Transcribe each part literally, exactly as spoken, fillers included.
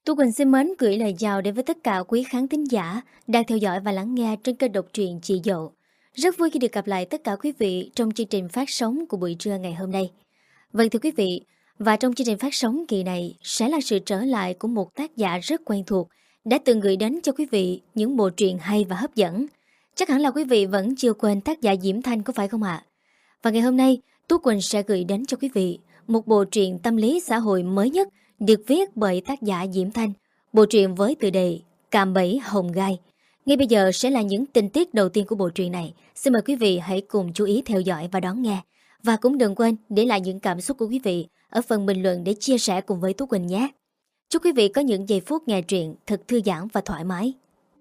Tú Quỳnh xin mến gửi lời chào đến với tất cả quý khán thính giả đang theo dõi và lắng nghe trên kênh độc truyện Chị Dậu. Rất vui khi được gặp lại tất cả quý vị trong chương trình phát sóng của buổi trưa ngày hôm nay. Vâng thưa quý vị, và trong chương trình phát sóng kỳ này sẽ là sự trở lại của một tác giả rất quen thuộc đã từng gửi đến cho quý vị những bộ truyện hay và hấp dẫn. Chắc hẳn là quý vị vẫn chưa quên tác giả Diễm Thanh có phải không ạ? Và ngày hôm nay, Tú Quỳnh sẽ gửi đến cho quý vị một bộ truyện tâm lý xã hội mới nhất được viết bởi tác giả Diễm Thanh. Bộ truyện với tựa đề Cạm bẫy hồng gai. Ngay bây giờ sẽ là những tình tiết đầu tiên của bộ truyện này. Xin mời quý vị hãy cùng chú ý theo dõi và đón nghe. Và cũng đừng quên để lại những cảm xúc của quý vị ở phần bình luận để chia sẻ cùng với Tú Quỳnh nhé. Chúc quý vị có những giây phút nghe truyện thật thư giãn và thoải mái.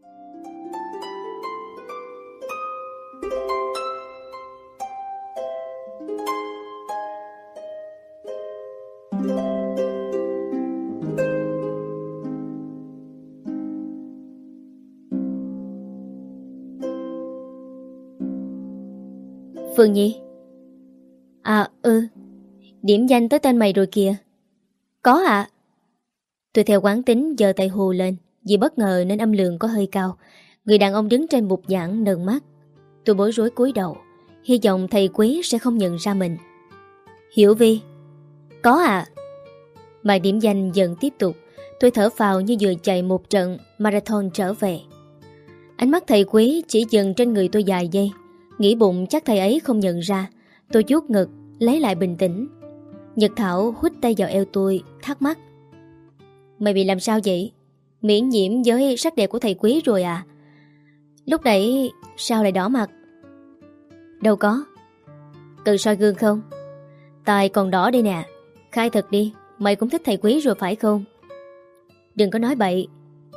Phương Nhi. À ừ, điểm danh tới tên mày rồi kìa. Có ạ. À? Tôi theo quán tính giơ tay hù lên, vì bất ngờ nên âm lượng có hơi cao. Người đàn ông đứng trên bục giảng nâng mắt. Tôi bối rối cúi đầu, hy vọng thầy quý sẽ không nhận ra mình. Hiểu Vi. Có ạ. À? Bài điểm danh dần tiếp tục. Tôi thở phào như vừa chạy một trận marathon trở về. Ánh mắt thầy quý chỉ dừng trên người tôi vài giây. Nghĩ bụng chắc thầy ấy không nhận ra. Tôi vuốt ngực, lấy lại bình tĩnh. Nhật Thảo hút tay vào eo tôi, thắc mắc. Mày bị làm sao vậy? Miễn nhiễm với sắc đẹp của thầy quý rồi à? Lúc nãy sao lại đỏ mặt? Đâu có. Cần soi gương không? Tai còn đỏ đây nè. Khai thật đi, mày cũng thích thầy quý rồi phải không? Đừng có nói bậy.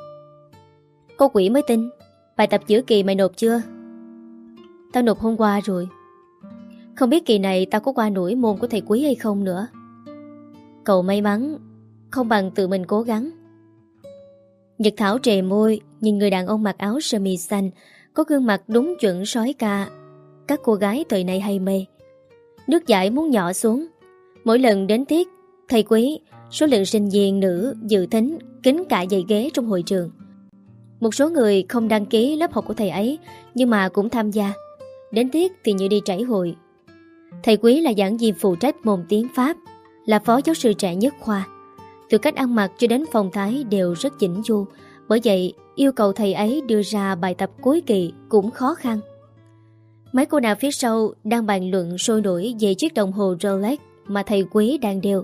Cô quỷ mới tin. Bài tập giữa kỳ mày nộp chưa? Tao nộp hôm qua rồi. Không biết kỳ này tao có qua nổi môn của thầy quý hay không nữa. Cậu may mắn không bằng tự mình cố gắng. Nhật Thảo trề môi nhìn người đàn ông mặc áo sơ mi xanh, có gương mặt đúng chuẩn sói ca các cô gái thời nay hay mê. Nước giải muốn nhỏ xuống. Mỗi lần đến tiết thầy quý, số lượng sinh viên nữ dự thính kín cả dãy ghế trong hội trường. Một số người không đăng ký lớp học của thầy ấy nhưng mà cũng tham gia. Đến tiết thì như đi trảy hội. Thầy quý là giảng viên phụ trách môn tiếng Pháp, là phó giáo sư trẻ nhất khoa. Từ cách ăn mặc cho đến phong thái đều rất chỉnh chu. Bởi vậy yêu cầu thầy ấy đưa ra bài tập cuối kỳ cũng khó khăn. Mấy cô nào phía sau đang bàn luận sôi nổi về chiếc đồng hồ Rolex mà thầy quý đang đeo.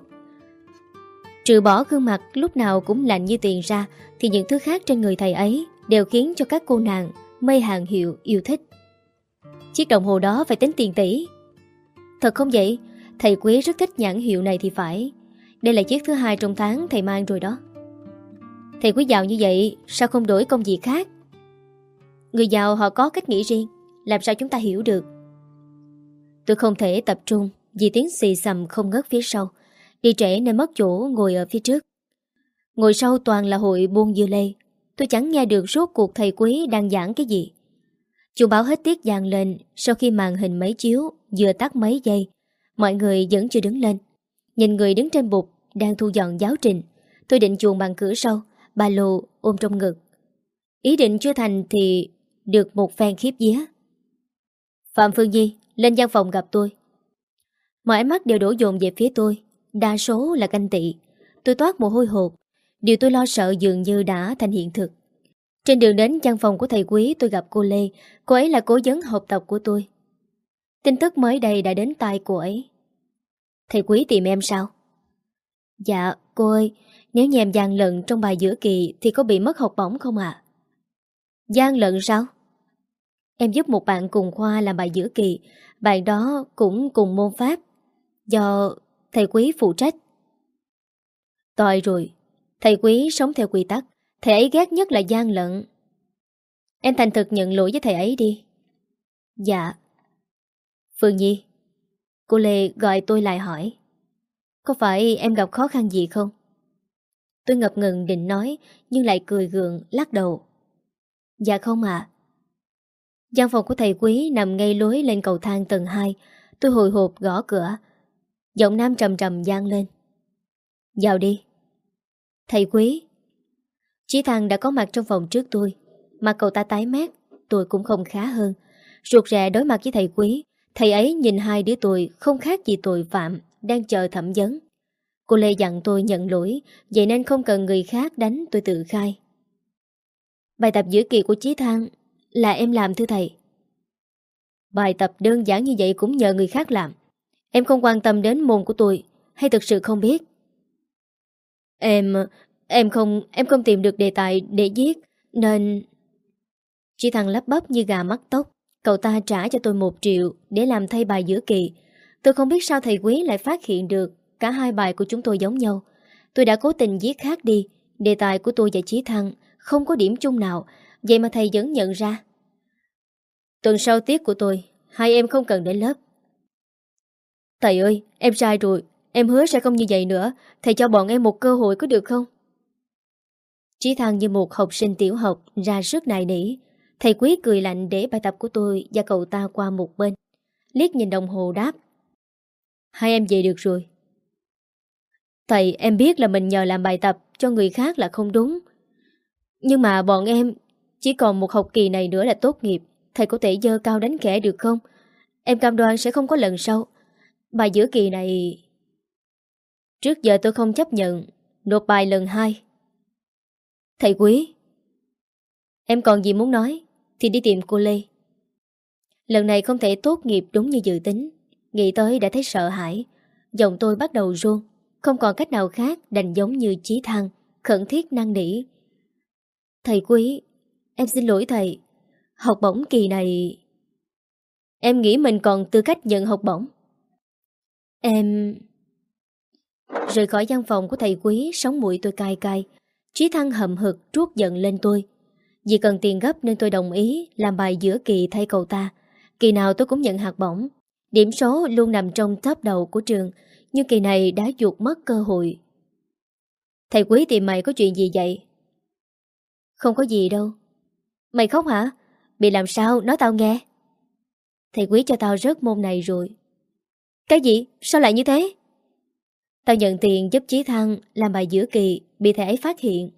Trừ bỏ gương mặt lúc nào cũng lạnh như tiền ra, thì những thứ khác trên người thầy ấy đều khiến cho các cô nàng mê hàng hiệu yêu thích. Chiếc đồng hồ đó phải tính tiền tỷ. Thật không vậy? Thầy quý rất thích nhãn hiệu này thì phải. Đây là chiếc thứ hai trong tháng thầy mang rồi đó. Thầy quý giàu như vậy, sao không đổi công việc khác? Người giàu họ có cách nghĩ riêng, làm sao chúng ta hiểu được? Tôi không thể tập trung vì tiếng xì xầm không ngớt phía sau. Đi trễ nên mất chỗ ngồi ở phía trước. Ngồi sau toàn là hội buôn dưa lê. Tôi chẳng nghe được rốt cuộc thầy quý đang giảng cái gì. Chuông báo hết tiết vang lên sau khi màn hình máy chiếu vừa tắt mấy giây. Mọi người vẫn chưa đứng lên. Nhìn người đứng trên bục đang thu dọn giáo trình. Tôi định chuồn bằng cửa sau, ba lô ôm trong ngực. Ý định chưa thành thì được một phen khiếp vía. Phạm Phương Nhi, lên văn phòng gặp tôi. Mọi ánh mắt đều đổ dồn về phía tôi. Đa số là ganh tị. Tôi toát mồ hôi hột. Điều tôi lo sợ dường như đã thành hiện thực. Trên đường đến văn phòng của thầy quý, tôi gặp cô Lê. Cô ấy là cố vấn học tập của tôi. Tin tức mới đây đã đến tai cô ấy. Thầy quý tìm em sao? Dạ, cô ơi, nếu như em gian lận trong bài giữa kỳ thì có bị mất học bổng không ạ? À? Gian lận sao? Em giúp một bạn cùng khoa làm bài giữa kỳ. Bạn đó cũng cùng môn Pháp, do thầy quý phụ trách. Tội rồi. Thầy quý sống theo quy tắc. Thầy ấy ghét nhất là gian lận. Em thành thực nhận lỗi với thầy ấy đi. Dạ. Phương Nhi. Cô Lê gọi tôi lại hỏi. Có phải em gặp khó khăn gì không? Tôi ngập ngừng định nói, nhưng lại cười gượng lắc đầu. Dạ không ạ. À. Văn phòng của thầy quý nằm ngay lối lên cầu thang tầng hai. Tôi hồi hộp gõ cửa. Giọng nam trầm trầm vang lên. Vào đi. Thầy quý. Chí Thăng đã có mặt trong phòng trước tôi. Mặt cậu ta tái mét, tôi cũng không khá hơn. Ruột rè đối mặt với thầy Quý. Thầy ấy nhìn hai đứa tôi không khác gì tội phạm đang chờ thẩm vấn. Cô Lê dặn tôi nhận lỗi, vậy nên không cần người khác đánh, tôi tự khai. Bài tập giữa kỳ của Chí Thăng là em làm thưa thầy. Bài tập đơn giản như vậy cũng nhờ người khác làm. Em không quan tâm đến môn của tôi, hay thực sự không biết? Em... Em không... Em không tìm được đề tài để viết, nên... Chí Thăng lắp bắp như gà mắc tóc. Cậu ta trả cho tôi một triệu để làm thay bài giữa kỳ. Tôi không biết sao thầy Quý lại phát hiện được cả hai bài của chúng tôi giống nhau. Tôi đã cố tình viết khác đi. Đề tài của tôi và Chí Thăng không có điểm chung nào, vậy mà thầy vẫn nhận ra. Tuần sau tiết của tôi, hai em không cần đến lớp. Thầy ơi, em sai rồi. Em hứa sẽ không như vậy nữa. Thầy cho bọn em một cơ hội có được không? Chí Thăng như một học sinh tiểu học ra sức nài nỉ. Thầy Quý cười lạnh để bài tập của tôi và cậu ta qua một bên. Liếc nhìn đồng hồ đáp. Hai em về được rồi. Thầy, em biết là mình nhờ làm bài tập cho người khác là không đúng. Nhưng mà bọn em chỉ còn một học kỳ này nữa là tốt nghiệp. Thầy có thể giơ cao đánh khẽ được không? Em cam đoan sẽ không có lần sau. Bài giữa kỳ này... Trước giờ tôi không chấp nhận nộp bài lần hai. Thầy Quý, em còn gì muốn nói thì đi tìm cô Lê. Lần này không thể tốt nghiệp đúng như dự tính. Nghĩ tới đã thấy sợ hãi. Giọng tôi bắt đầu run. Không còn cách nào khác đành giống như Chí Thăng, khẩn thiết năn nỉ. Thầy Quý, em xin lỗi thầy. Học bổng kỳ này... Em nghĩ mình còn tư cách nhận học bổng. Em... Rời khỏi văn phòng của thầy Quý, sống mũi tôi cay cay. Chí Thăng hậm hực trút giận lên tôi. Vì cần tiền gấp nên tôi đồng ý làm bài giữa kỳ thay cậu ta. Kỳ nào tôi cũng nhận học bổng. Điểm số luôn nằm trong top đầu của trường, nhưng kỳ này đã chuột mất cơ hội. Thầy Quý tìm mày có chuyện gì vậy? Không có gì đâu. Mày khóc hả? Bị làm sao? Nói tao nghe. Thầy Quý cho tao rớt môn này rồi. Cái gì? Sao lại như thế? Tao nhận tiền giúp Chí Thăng làm bài giữa kỳ, bị thầy ấy phát hiện.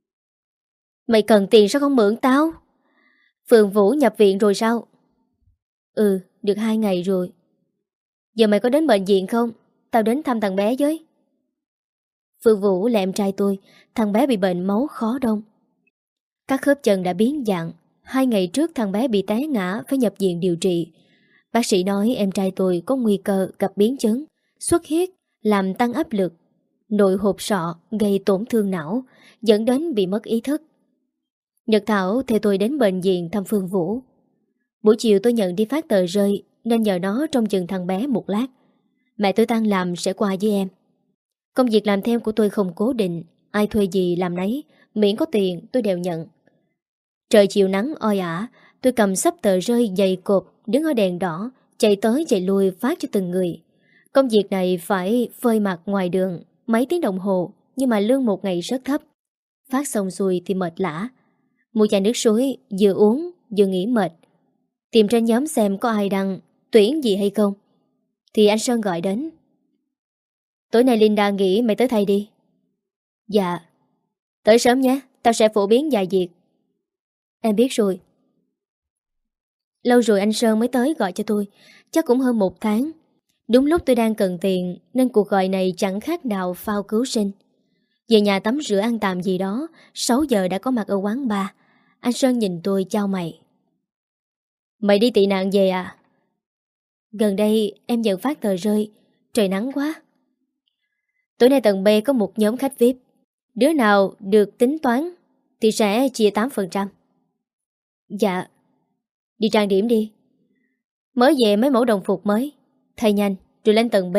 Mày cần tiền sao không mượn tao? Phượng Vũ nhập viện rồi sao? Ừ, được hai ngày rồi. Giờ mày có đến bệnh viện không? Tao đến thăm thằng bé với. Phượng Vũ là em trai tôi. Thằng bé bị bệnh máu khó đông. Các khớp chân đã biến dạng. Hai ngày trước thằng bé bị té ngã, phải nhập viện điều trị. Bác sĩ nói em trai tôi có nguy cơ gặp biến chứng, xuất huyết, làm tăng áp lực, nội hộp sọ, gây tổn thương não, dẫn đến bị mất ý thức. Nhật Thảo theo tôi đến bệnh viện thăm Phương Vũ. Buổi chiều tôi nhận đi phát tờ rơi nên nhờ nó trông chừng thằng bé một lát. Mẹ tôi tan làm sẽ qua với em. Công việc làm thêm của tôi không cố định, ai thuê gì làm nấy, miễn có tiền tôi đều nhận. Trời chiều nắng oi ả, tôi cầm sắp tờ rơi dày cộp, đứng ở đèn đỏ, chạy tới chạy lui phát cho từng người. Công việc này phải phơi mặt ngoài đường mấy tiếng đồng hồ, nhưng mà lương một ngày rất thấp. Phát xong xuôi thì mệt lả. Mua chai nước suối, vừa uống vừa nghỉ mệt. Tìm trên nhóm xem có ai đăng tuyển gì hay không, thì anh Sơn gọi đến. Tối nay Linda nghỉ, mày tới thay đi. Dạ. Tới sớm nhé, tao sẽ phổ biến vài việc. Em biết rồi. Lâu rồi anh Sơn mới tới gọi cho tôi, chắc cũng hơn một tháng. Đúng lúc tôi đang cần tiền nên cuộc gọi này chẳng khác nào phao cứu sinh. Về nhà tắm rửa ăn tạm gì đó, sáu giờ đã có mặt ở quán bar. Anh Sơn nhìn tôi chau mày. Mày đi tị nạn về à? Gần đây em nhận phát tờ rơi, trời nắng quá. Tối nay tầng B có một nhóm khách vi ai pi. Đứa nào được tính toán thì sẽ chia tám phần trăm. Dạ. Đi trang điểm đi. Mới về mấy mẫu đồng phục mới, thay nhanh rồi lên tầng B.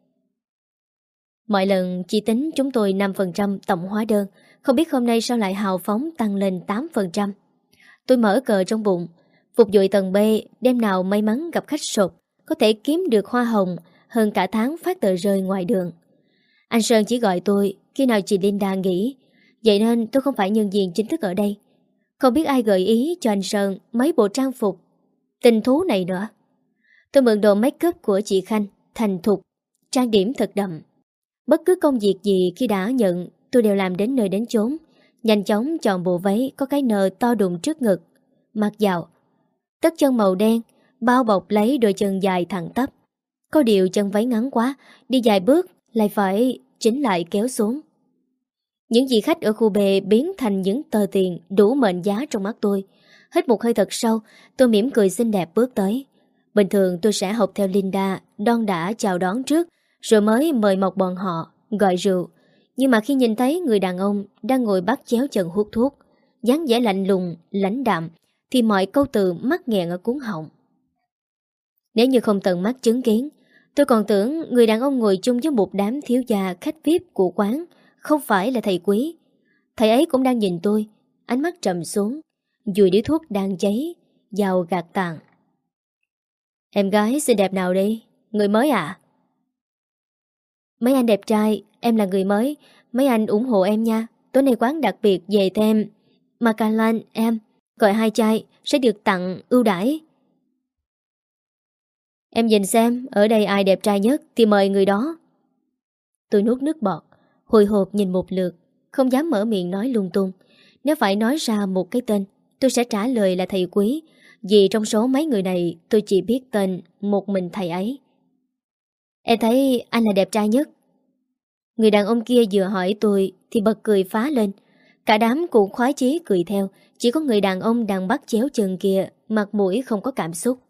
Mọi lần chỉ tính chúng tôi năm phần trăm tổng hóa đơn, không biết hôm nay sao lại hào phóng tăng lên tám phần trăm. Tôi mở cờ trong bụng, phục vụ tầng B, đêm nào may mắn gặp khách sộp, có thể kiếm được hoa hồng hơn cả tháng phát tờ rơi ngoài đường. Anh Sơn chỉ gọi tôi khi nào chị Linda nghỉ, vậy nên tôi không phải nhân viên chính thức ở đây. Không biết ai gợi ý cho anh Sơn mấy bộ trang phục tình thú này nữa. Tôi mượn đồ make up của chị Khanh, thành thục, trang điểm thật đậm. Bất cứ công việc gì khi đã nhận, tôi đều làm đến nơi đến chốn. Nhanh chóng chọn bộ váy có cái nơ to đùng trước ngực, mặc vào. Tất chân màu đen, bao bọc lấy đôi chân dài thẳng tắp. Có điều chân váy ngắn quá, đi vài bước lại phải chỉnh lại kéo xuống. Những vị khách ở khu B biến thành những tờ tiền đủ mệnh giá trong mắt tôi. Hít một hơi thật sâu, tôi mỉm cười xinh đẹp bước tới. Bình thường tôi sẽ học theo Linda, đon đã chào đón trước, rồi mới mời mọc bọn họ, gọi rượu. Nhưng mà khi nhìn thấy người đàn ông đang ngồi bắt chéo chân hút thuốc, dáng vẻ lạnh lùng, lãnh đạm, thì mọi câu từ mắc nghẹn ở cuống họng. Nếu như không tận mắt chứng kiến, tôi còn tưởng người đàn ông ngồi chung với một đám thiếu gia khách vi ai pi của quán không phải là thầy Quý. Thầy ấy cũng đang nhìn tôi, ánh mắt trầm xuống, dùi điếu thuốc đang cháy, vào gạt tàn. Em gái xinh đẹp nào đi? Người mới à? Mấy anh đẹp trai, em là người mới. Mấy anh ủng hộ em nha. Tối nay quán đặc biệt về thêm Macallan em. Gọi hai chai sẽ được tặng ưu đãi. Em nhìn xem, ở đây ai đẹp trai nhất thì mời người đó. Tôi nuốt nước bọt, hồi hộp nhìn một lượt, không dám mở miệng nói lung tung. Nếu phải nói ra một cái tên, tôi sẽ trả lời là thầy Quý. Vì trong số mấy người này, tôi chỉ biết tên một mình thầy ấy. Em thấy anh là đẹp trai nhất. Người đàn ông kia vừa hỏi tôi thì bật cười phá lên. Cả đám cũng khoái chí cười theo. Chỉ có người đàn ông đang bắt chéo chân kia, mặt mũi không có cảm xúc.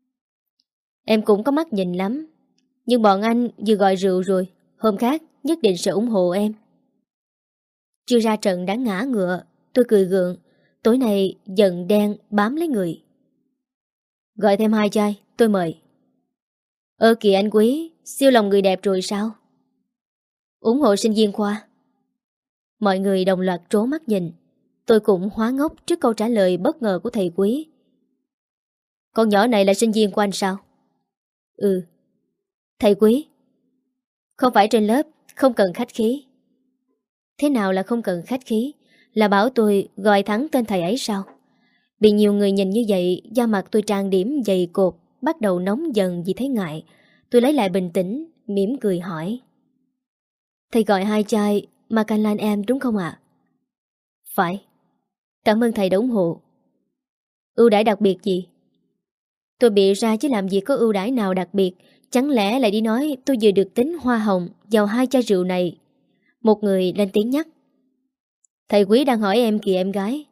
Em cũng có mắt nhìn lắm. Nhưng bọn anh vừa gọi rượu rồi, hôm khác nhất định sẽ ủng hộ em. Chưa ra trận đã ngã ngựa. Tôi cười gượng. Tối nay giận đen bám lấy người. Gọi thêm hai chai, tôi mời. Ơ kìa anh Quý, siêu lòng người đẹp rồi sao? Ủng hộ sinh viên khoa. Mọi người đồng loạt trố mắt nhìn. Tôi cũng hóa ngốc trước câu trả lời bất ngờ của thầy Quý. Con nhỏ này là sinh viên của anh sao? Ừ. Thầy Quý, không phải trên lớp, không cần khách khí. Thế nào là không cần khách khí? Là bảo tôi gọi thẳng tên thầy ấy sao? Bị nhiều người nhìn như vậy, da mặt tôi trang điểm dày cột, bắt đầu nóng dần vì thấy ngại. Tôi lấy lại bình tĩnh, mỉm cười hỏi. Thầy gọi hai chai Macallan em đúng không ạ? Phải. Cảm ơn thầy đã ủng hộ. Ưu đãi đặc biệt gì? Tôi bịa ra chứ làm gì có ưu đãi nào đặc biệt. Chẳng lẽ lại đi nói tôi vừa được tính hoa hồng vào hai chai rượu này? Một người lên tiếng nhắc. Thầy Quý đang hỏi em kìa em gái.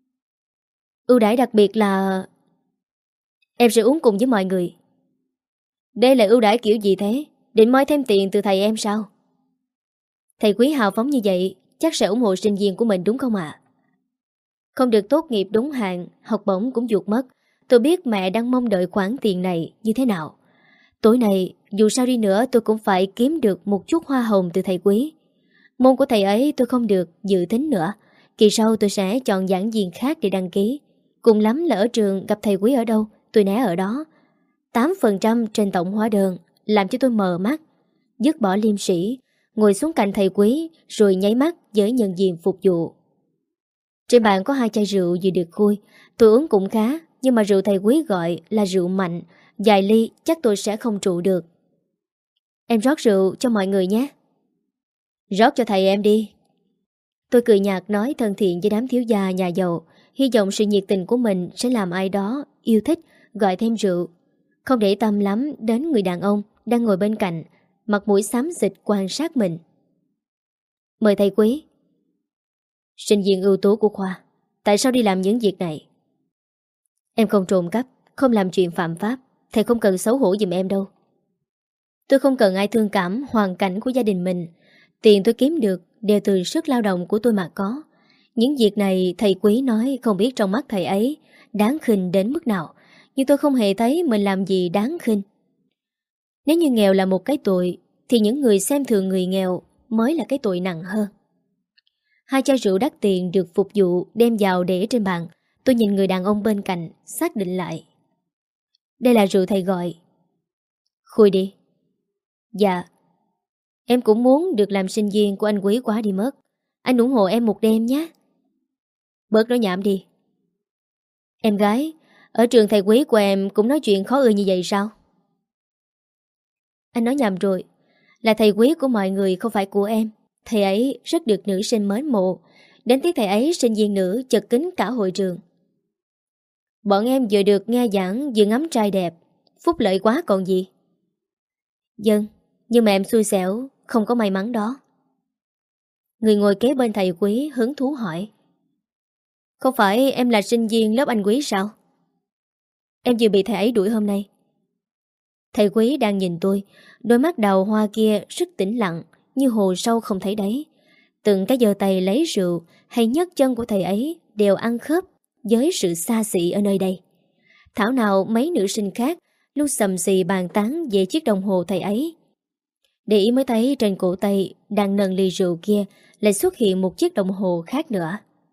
Ưu đãi đặc biệt là em sẽ uống cùng với mọi người. Đây là ưu đãi kiểu gì thế? Định moi thêm tiền từ thầy em sao? Thầy Quý hào phóng như vậy, chắc sẽ ủng hộ sinh viên của mình đúng không ạ? Không được tốt nghiệp đúng hạn, học bổng cũng vụt mất. Tôi biết mẹ đang mong đợi khoản tiền này như thế nào. Tối nay, dù sao đi nữa tôi cũng phải kiếm được một chút hoa hồng từ thầy Quý. Môn của thầy ấy tôi không được dự tính nữa. Kỳ sau tôi sẽ chọn giảng viên khác để đăng ký. Cùng lắm là ở trường gặp thầy Quý ở đâu, tôi né ở đó. tám phần trăm trên tổng hóa đơn làm cho tôi mờ mắt. Dứt bỏ liêm sĩ, ngồi xuống cạnh thầy Quý rồi nháy mắt với nhân viên phục vụ. Trên bàn có hai chai rượu vừa được khui. Tôi uống cũng khá, nhưng mà rượu thầy Quý gọi là rượu mạnh, vài ly chắc tôi sẽ không trụ được. Em rót rượu cho mọi người nhé. Rót cho thầy em đi. Tôi cười nhạt nói thân thiện với đám thiếu gia nhà giàu, hy vọng sự nhiệt tình của mình sẽ làm ai đó yêu thích gọi thêm rượu. Không để tâm lắm đến người đàn ông đang ngồi bên cạnh, mặt mũi xám xịt quan sát mình. Mời thầy Quý. Sinh viên ưu tú của khoa, tại sao đi làm những việc này? Em không trộm cắp, không làm chuyện phạm pháp. Thầy không cần xấu hổ giùm em đâu. Tôi không cần ai thương cảm hoàn cảnh của gia đình mình. Tiền tôi kiếm được đều từ sức lao động của tôi mà có. Những việc này thầy Quý nói không biết trong mắt thầy ấy đáng khinh đến mức nào, nhưng tôi không hề thấy mình làm gì đáng khinh. Nếu như nghèo là một cái tội, thì những người xem thường người nghèo mới là cái tội nặng hơn. Hai chai rượu đắt tiền được phục vụ đem vào để trên bàn. Tôi nhìn người đàn ông bên cạnh, xác định lại. Đây là rượu thầy gọi. Khui đi. Dạ. Em cũng muốn được làm sinh viên của anh Quý quá đi mất. Anh ủng hộ em một đêm nhé. Bớt nói nhảm đi. Em gái, ở trường thầy Quý của em cũng nói chuyện khó ưa như vậy sao? Anh nói nhầm rồi. Là thầy Quý của mọi người không phải của em. Thầy ấy rất được nữ sinh mến mộ. Đến tiết thầy ấy, sinh viên nữ chật kín cả hội trường. Bọn em vừa được nghe giảng vừa ngắm trai đẹp, phúc lợi quá còn gì. Dân, nhưng mà em xui xẻo, không có may mắn đó. Người ngồi kế bên thầy Quý hứng thú hỏi. Không phải em là sinh viên lớp anh Quý sao? Em vừa bị thầy ấy đuổi hôm nay. Thầy Quý đang nhìn tôi, đôi mắt đào hoa kia rất tĩnh lặng, như hồ sâu không thấy đáy. Từng cái giơ tay lấy rượu hay nhấc chân của thầy ấy đều ăn khớp với sự xa xỉ ở nơi đây. Thảo nào mấy nữ sinh khác luôn sầm xì bàn tán về chiếc đồng hồ thầy ấy. Để ý mới thấy trên cổ tay đang nâng ly rượu kia lại xuất hiện một chiếc đồng hồ khác nữa.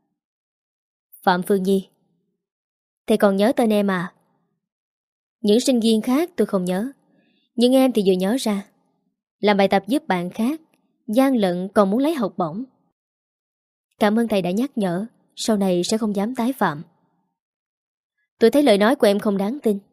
Phạm Phương Nhi. Thầy còn nhớ tên em à? Những sinh viên khác tôi không nhớ, nhưng em thì vừa nhớ ra. Làm bài tập giúp bạn khác, gian lận còn muốn lấy học bổng. Cảm ơn thầy đã nhắc nhở, sau này sẽ không dám tái phạm. Tôi thấy lời nói của em không đáng tin.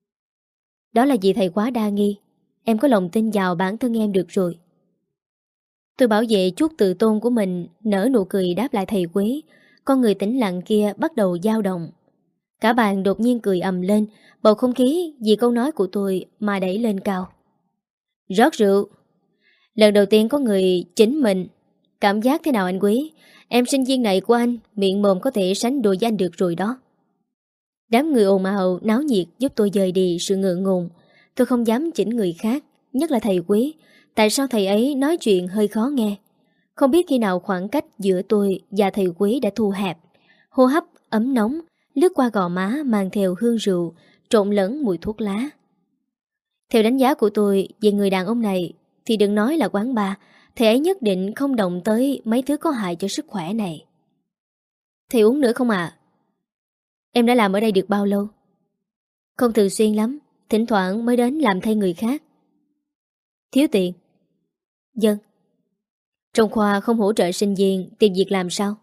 Đó là vì thầy quá đa nghi. Em có lòng tin vào bản thân em được rồi. Tôi bảo vệ chút tự tôn của mình, nở nụ cười đáp lại thầy Quý. Con người tĩnh lặng kia bắt đầu dao động. Cả bàn đột nhiên cười ầm lên, bầu không khí vì câu nói của tôi mà đẩy lên cao. Rót rượu. Lần đầu tiên có người chính mình. Cảm giác thế nào anh Quý? Em sinh viên này của anh, miệng mồm có thể sánh đôi với anh được rồi đó. Đám người ồn ào náo nhiệt giúp tôi dời đi sự ngượng ngùng. Tôi không dám chỉnh người khác, nhất là thầy Quý. Tại sao thầy ấy nói chuyện hơi khó nghe? Không biết khi nào khoảng cách giữa tôi và thầy Quý đã thu hẹp. Hô hấp ấm nóng lướt qua gò má mang theo hương rượu, trộn lẫn mùi thuốc lá. Theo đánh giá của tôi về người đàn ông này thì đừng nói là quán bar, thầy ấy nhất định không động tới mấy thứ có hại cho sức khỏe này. Thầy uống nữa không ạ? À? Em đã làm ở đây được bao lâu? Không thường xuyên lắm, thỉnh thoảng mới đến làm thay người khác. Thiếu tiền? Dân. Trong khoa không hỗ trợ sinh viên tìm việc làm sao?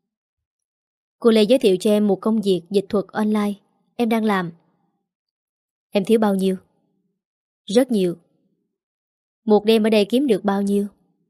Cô Lê giới thiệu cho em một công việc dịch thuật online. Em đang làm. Em thiếu bao nhiêu? Rất nhiều. Một đêm ở đây kiếm được bao nhiêu?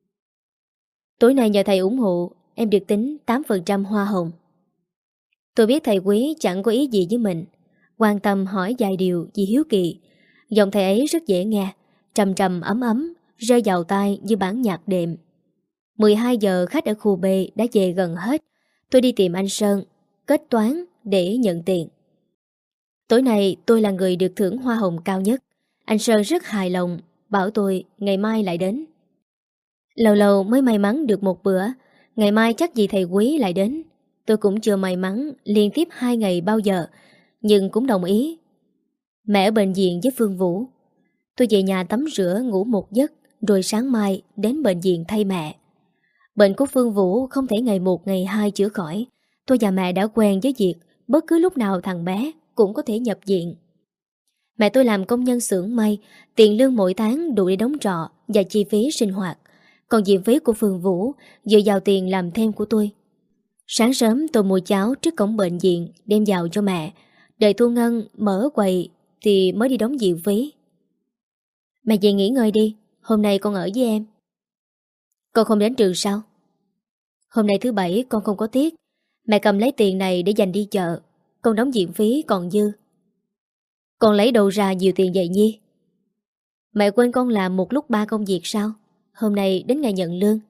Tối nay nhờ thầy ủng hộ, em được tính tám phần trăm hoa hồng. Tôi biết thầy Quý chẳng có ý gì với mình, quan tâm hỏi vài điều vì hiếu kỳ. Giọng thầy ấy rất dễ nghe, trầm trầm ấm ấm, rơi vào tai như bản nhạc đệm. mười hai giờ khách ở khu B đã về gần hết. Tôi đi tìm anh Sơn, kết toán để nhận tiền. Tối nay tôi là người được thưởng hoa hồng cao nhất. Anh Sơn rất hài lòng, bảo tôi ngày mai lại đến. Lâu lâu mới may mắn được một bữa, ngày mai chắc gì thầy Quý lại đến. Tôi cũng chưa may mắn liên tiếp hai ngày bao giờ, nhưng cũng đồng ý. Mẹ ở bệnh viện với Phương Vũ. Tôi về nhà tắm rửa ngủ một giấc, rồi sáng mai đến bệnh viện thay mẹ. Bệnh của Phương Vũ không thể ngày một ngày hai chữa khỏi. Tôi và mẹ đã quen với việc bất cứ lúc nào thằng bé cũng có thể nhập viện. Mẹ tôi làm công nhân xưởng may, tiền lương mỗi tháng đủ để đóng trọ và chi phí sinh hoạt. Còn viện phí của Phương Vũ dựa vào tiền làm thêm của tôi. Sáng sớm tôi mua cháo trước cổng bệnh viện đem vào cho mẹ. Đợi Thu Ngân mở quầy thì mới đi đóng viện phí. Mẹ về nghỉ ngơi đi, hôm nay con ở với em. Con không đến trường sao? Hôm nay thứ bảy con không có tiết. Mẹ cầm lấy tiền này để dành đi chợ. Con đóng viện phí còn dư. Con lấy đâu ra nhiều tiền vậy Nhi? Mẹ quên con làm một lúc ba công việc sao? Hôm nay đến ngày nhận lương.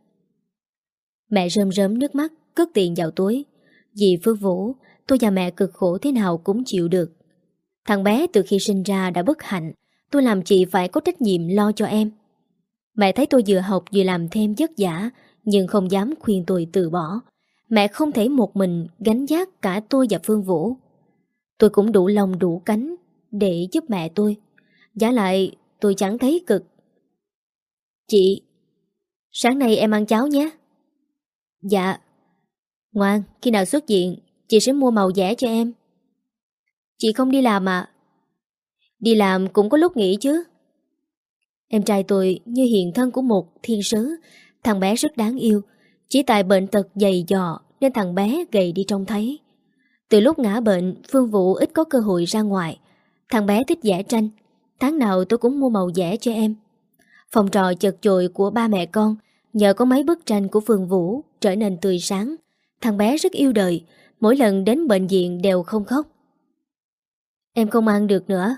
Mẹ rơm rớm nước mắt cất tiền vào túi. Vì Phương Vũ, tôi và mẹ cực khổ thế nào cũng chịu được. Thằng bé từ khi sinh ra đã bất hạnh. Tôi làm chị phải có trách nhiệm lo cho em. Mẹ thấy tôi vừa học vừa làm thêm vất vả, nhưng không dám khuyên tôi từ bỏ. Mẹ không thể một mình gánh vác cả tôi và Phương Vũ. Tôi cũng đủ lòng đủ cánh để giúp mẹ tôi. Giả lại tôi chẳng thấy cực. Chị, sáng nay em ăn cháo nhé. Dạ. Ngoan, khi nào xuất viện chị sẽ mua màu vẽ cho em. Chị không đi làm à? Đi làm cũng có lúc nghỉ chứ. Em trai tôi như hiện thân của một thiên sứ. Thằng bé rất đáng yêu. Chỉ tại bệnh tật dày dò nên thằng bé gầy đi trông thấy. Từ lúc ngã bệnh, Phương Vũ ít có cơ hội ra ngoài. Thằng bé thích vẽ tranh. Tháng nào tôi cũng mua màu vẽ cho em. Phòng trọ chật chội của ba mẹ con nhờ có mấy bức tranh của Phương Vũ trở nên tươi sáng. Thằng bé rất yêu đời, mỗi lần đến bệnh viện đều không khóc. Em không ăn được nữa.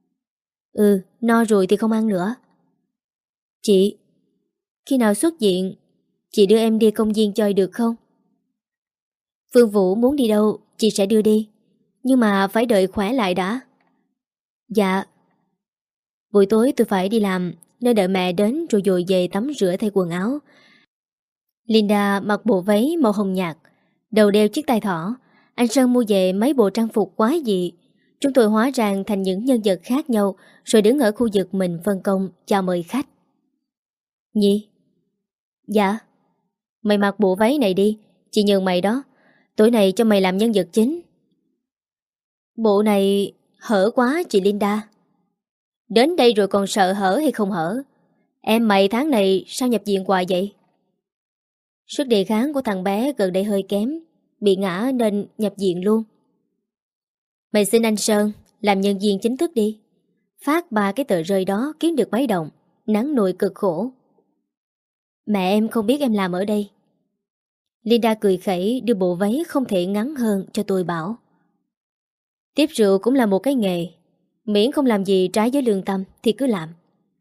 Ừ, no rồi thì không ăn nữa. Chị, khi nào xuất viện, chị đưa em đi công viên chơi được không? Phương Vũ muốn đi đâu, chị sẽ đưa đi. Nhưng mà phải đợi khỏe lại đã. Dạ. Buổi tối tôi phải đi làm, nên đợi mẹ đến rồi dội về tắm rửa thay quần áo. Linda mặc bộ váy màu hồng nhạt, đầu đeo chiếc tai thỏ. Anh Sơn mua về mấy bộ trang phục quái dị. Chúng tôi hóa ràng thành những nhân vật khác nhau, rồi đứng ở khu vực mình phân công chào mời khách. Nhi? Dạ. Mày mặc bộ váy này đi, chị nhường mày đó. Tối nay cho mày làm nhân vật chính. Bộ này hở quá chị Linda. Đến đây rồi còn sợ hở hay không hở? Em mày tháng này sao nhập viện hoài vậy? Sức đề kháng của thằng bé gần đây hơi kém, bị ngã nên nhập viện luôn. Mày xin anh Sơn làm nhân viên chính thức đi. Phát ba cái tờ rơi đó kiếm được mấy đồng, nắng nôi cực khổ. Mẹ em không biết em làm ở đây. Linda cười khẩy đưa bộ váy không thể ngắn hơn cho tôi bảo. Tiếp rượu cũng là một cái nghề, miễn không làm gì trái với lương tâm thì cứ làm.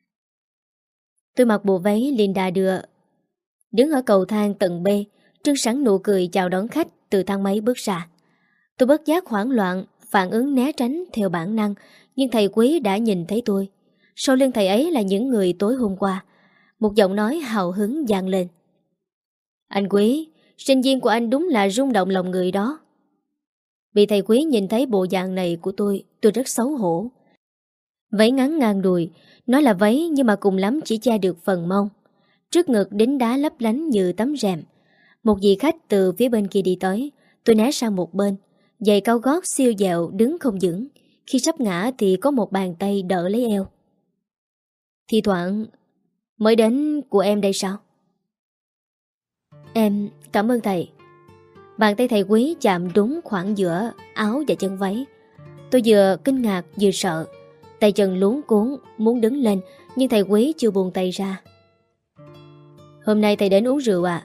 Tôi mặc bộ váy Linda đưa, đứng ở cầu thang tầng B, trưng sẵn nụ cười chào đón khách từ thang máy bước ra. Tôi bất giác hoảng loạn, phản ứng né tránh theo bản năng, nhưng thầy Quý đã nhìn thấy tôi. Sau lưng thầy ấy là những người tối hôm qua. Một giọng nói hào hứng vang lên. Anh Quý, sinh viên của anh đúng là rung động lòng người đó. Vì thầy Quý nhìn thấy bộ dạng này của tôi, tôi rất xấu hổ. Váy ngắn ngang đùi, nói là váy nhưng mà cùng lắm chỉ che được phần mông. Trước ngực đính đá lấp lánh như tấm rèm. Một vị khách từ phía bên kia đi tới, tôi né sang một bên. Giày cao gót siêu dẹo đứng không vững. Khi sắp ngã thì có một bàn tay đỡ lấy eo. Thì thoảng mới đến của em đây sao? Em cảm ơn thầy. Bàn tay thầy Quý chạm đúng khoảng giữa áo và chân váy. Tôi vừa kinh ngạc vừa sợ. Tay chân luống cuốn muốn đứng lên, nhưng thầy Quý chưa buông tay ra. Hôm nay thầy đến uống rượu à?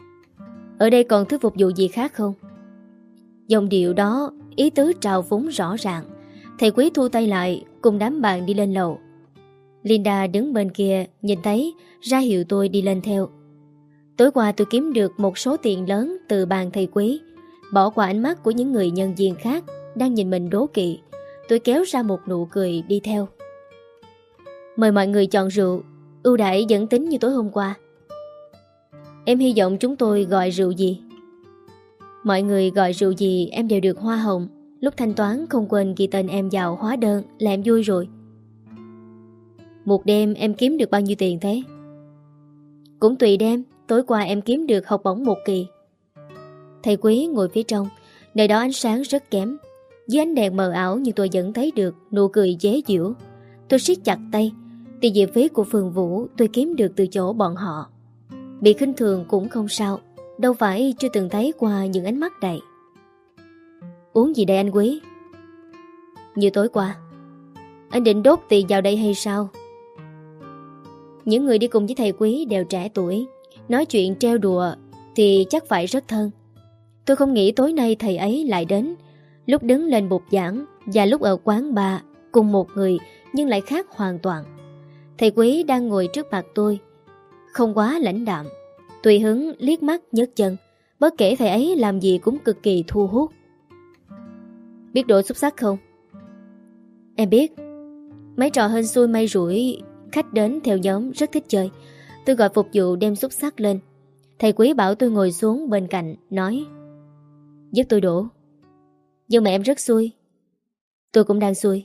Ở đây còn thứ phục vụ gì khác không? Dòng điệu đó ý tứ trào phúng rõ ràng. Thầy Quý thu tay lại, cùng đám bạn đi lên lầu. Linda đứng bên kia nhìn thấy, ra hiệu tôi đi lên theo. Tối qua tôi kiếm được một số tiền lớn từ bàn thầy Quý. Bỏ qua ánh mắt của những người nhân viên khác đang nhìn mình đố kỵ, tôi kéo ra một nụ cười đi theo. Mời mọi người chọn rượu, ưu đãi dẫn tính như tối hôm qua. Em hy vọng chúng tôi gọi rượu gì? Mọi người gọi rượu gì em đều được hoa hồng. Lúc thanh toán không quên ghi tên em vào hóa đơn là em vui rồi. Một đêm em kiếm được bao nhiêu tiền thế? Cũng tùy đêm. Tối qua em kiếm được học bổng một kỳ. Thầy Quý ngồi phía trong, nơi đó ánh sáng rất kém. Dưới ánh đèn mờ ảo nhưng tôi vẫn thấy được nụ cười chế giễu. Tôi siết chặt tay. Tiền viện phí của Phương Vũ tôi kiếm được từ chỗ bọn họ. Bị khinh thường cũng không sao, đâu phải chưa từng thấy qua những ánh mắt này. Uống gì đây anh Quý? Như tối qua. Anh định đốt tiền vào đây hay sao? Những người đi cùng với thầy Quý đều trẻ tuổi, nói chuyện trêu đùa thì chắc phải rất thân. Tôi không nghĩ tối nay thầy ấy lại đến. Lúc đứng lên bục giảng và lúc ở quán bar cùng một người nhưng lại khác hoàn toàn. Thầy Quý đang ngồi trước mặt tôi, không quá lãnh đạm, tùy hứng liếc mắt nhấc chân. Bất kể thầy ấy làm gì cũng cực kỳ thu hút. Biết đổ xúc xắc không? Em biết. Mấy trò hên xui may rủi khách đến theo nhóm rất thích chơi. Tôi gọi phục vụ đem xúc xắc lên. Thầy Quý bảo tôi ngồi xuống bên cạnh, nói: giúp tôi đổ. Nhưng mà em rất xui. Tôi cũng đang xui.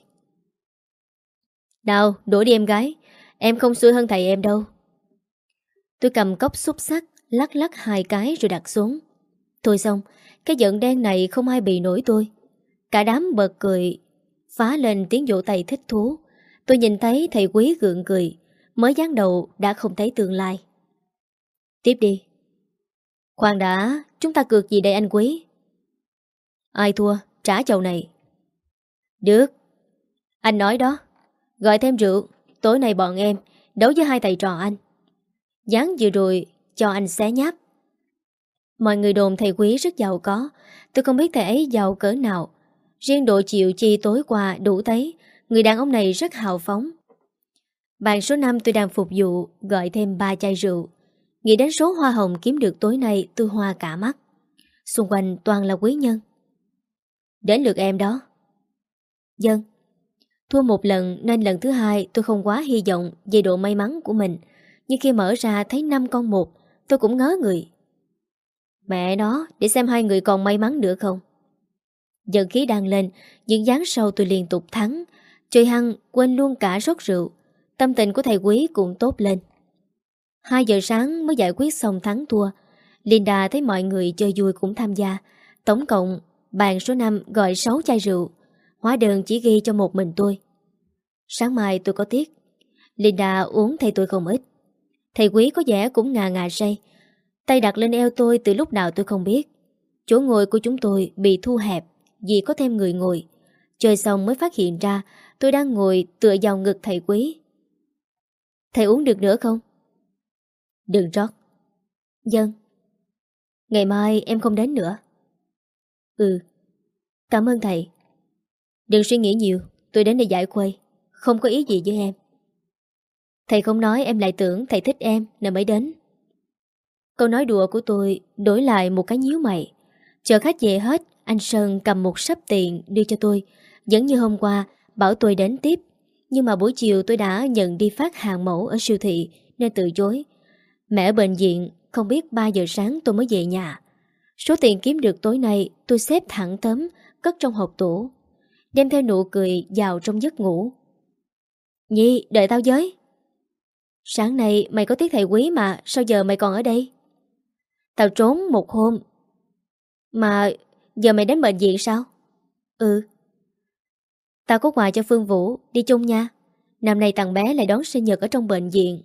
Nào, đổ đi em gái. Em không xui hơn thầy em đâu. Tôi cầm cốc xúc xắc, lắc lắc hai cái rồi đặt xuống. Thôi xong, cái giận đen này không ai bị nổi tôi. Cả đám bật cười, phá lên tiếng vỗ tay thích thú. Tôi nhìn thấy thầy Quý gượng cười, mới giáng đầu đã không thấy tương lai. Tiếp đi. Khoan đã, chúng ta cược gì đây anh Quý? Ai thua, trả chầu này. Được. Anh nói đó. Gọi thêm rượu. Tối nay bọn em đấu với hai thầy trò anh. Giáng vừa rồi cho anh xé nháp. Mọi người đồn thầy Quý rất giàu có. Tôi không biết thầy ấy giàu cỡ nào. Riêng độ chịu chi tối qua đủ thấy người đàn ông này rất hào phóng. Bàn số năm tôi đang phục vụ, gọi thêm ba chai rượu. Nghĩ đến số hoa hồng kiếm được tối nay, tôi hoa cả mắt. Xung quanh toàn là quý nhân. Đến lượt em đó. Dân. Thua một lần nên lần thứ hai tôi không quá hy vọng về độ may mắn của mình. Nhưng khi mở ra thấy năm con một, tôi cũng ngớ người. Mẹ nó, để xem hai người còn may mắn nữa không. Dần khí đang lên, những gián sau tôi liên tục thắng. Chơi hăng quên luôn cả rót rượu. Tâm tình của thầy Quý cũng tốt lên. Hai giờ sáng mới giải quyết xong thắng thua. Linda thấy mọi người chơi vui cũng tham gia. Tổng cộng bàn số năm gọi sáu chai rượu. Hóa đơn chỉ ghi cho một mình tôi. Sáng mai tôi có tiết. Linda uống thay tôi không ít. Thầy Quý có vẻ cũng ngà ngà say. Tay đặt lên eo tôi từ lúc nào tôi không biết. Chỗ ngồi của chúng tôi bị thu hẹp vì có thêm người ngồi. Chơi xong mới phát hiện ra tôi đang ngồi tựa vào ngực thầy Quý. Thầy uống được nữa không? Đừng rót. Dân. Ngày mai em không đến nữa. Ừ. Cảm ơn thầy. Đừng suy nghĩ nhiều, tôi đến để giải khuây. Không có ý gì với em. Thầy không nói em lại tưởng thầy thích em nên mới đến. Câu nói đùa của tôi đổi lại một cái nhíu mày. Chờ khách về hết, anh Sơn cầm một sấp tiền đưa cho tôi. Giống như hôm qua bảo tôi đến tiếp. Nhưng mà buổi chiều tôi đã nhận đi phát hàng mẫu ở siêu thị nên từ chối. Mẹ ở bệnh viện, không biết ba giờ sáng tôi mới về nhà. Số tiền kiếm được tối nay tôi xếp thẳng tấm, cất trong hộp tủ, đem theo nụ cười vào trong giấc ngủ. Nhi, đợi tao với. Sáng nay mày có tiết thầy Quý mà, sao giờ mày còn ở đây? Tao trốn một hôm. Mà giờ mày đến bệnh viện sao? Ừ. Tao có quà cho Phương Vũ, đi chung nha. Năm nay thằng bé lại đón sinh nhật ở trong bệnh viện.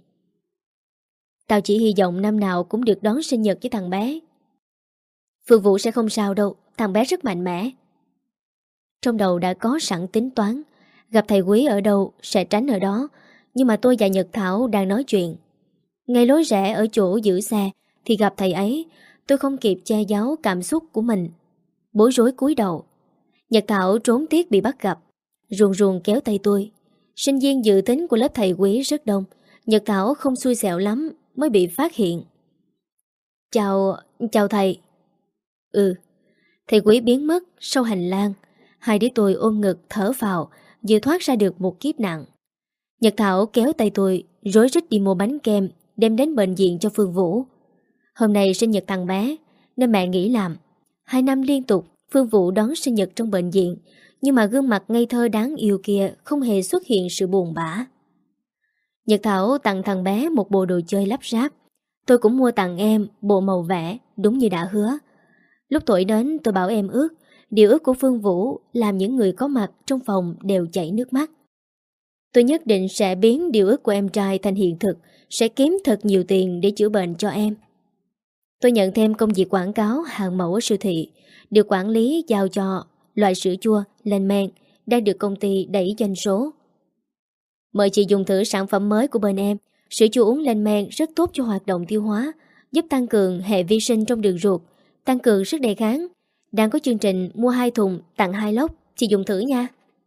Tao chỉ hy vọng năm nào cũng được đón sinh nhật với thằng bé. Phương Vũ sẽ không sao đâu, thằng bé rất mạnh mẽ. Trong đầu đã có sẵn tính toán, gặp thầy Quý ở đâu sẽ tránh ở đó. Nhưng mà tôi và Nhật Thảo đang nói chuyện. Ngay lối rẽ ở chỗ giữ xe thì gặp thầy ấy. Tôi không kịp che giấu cảm xúc của mình, bối rối cúi đầu. Nhật Thảo trốn tiết bị bắt gặp, ruồn ruồn kéo tay tôi. Sinh viên dự tính của lớp thầy Quý rất đông. Nhật Thảo không xui xẻo lắm mới bị phát hiện. Chào, chào thầy. Ừ. Thầy Quý biến mất sau hành lang. Hai đứa tôi ôm ngực thở phào, vừa thoát ra được một kiếp nạn. Nhật Thảo kéo tay tôi, rối rít đi mua bánh kem, đem đến bệnh viện cho Phương Vũ. Hôm nay sinh nhật thằng bé, nên mẹ nghỉ làm. Hai năm liên tục, Phương Vũ đón sinh nhật trong bệnh viện, nhưng mà gương mặt ngây thơ đáng yêu kia không hề xuất hiện sự buồn bã. Nhật Thảo tặng thằng bé một bộ đồ chơi lắp ráp. Tôi cũng mua tặng em bộ màu vẽ, đúng như đã hứa. Lúc tuổi đến tôi bảo em ước. Điều ước của Phương Vũ làm những người có mặt trong phòng đều chảy nước mắt. Tôi nhất định sẽ biến điều ước của em trai thành hiện thực, sẽ kiếm thật nhiều tiền để chữa bệnh cho em. Tôi nhận thêm công việc quảng cáo hàng mẫu ở siêu thị, được quản lý giao cho loại sữa chua lên men đang được công ty đẩy doanh số. Mời chị dùng thử sản phẩm mới của bên em. Sữa chua uống lên men rất tốt cho hoạt động tiêu hóa, giúp tăng cường hệ vi sinh trong đường ruột, tăng cường sức đề kháng. Đang có chương trình mua hai thùng tặng hai lốc, chị dùng thử nha.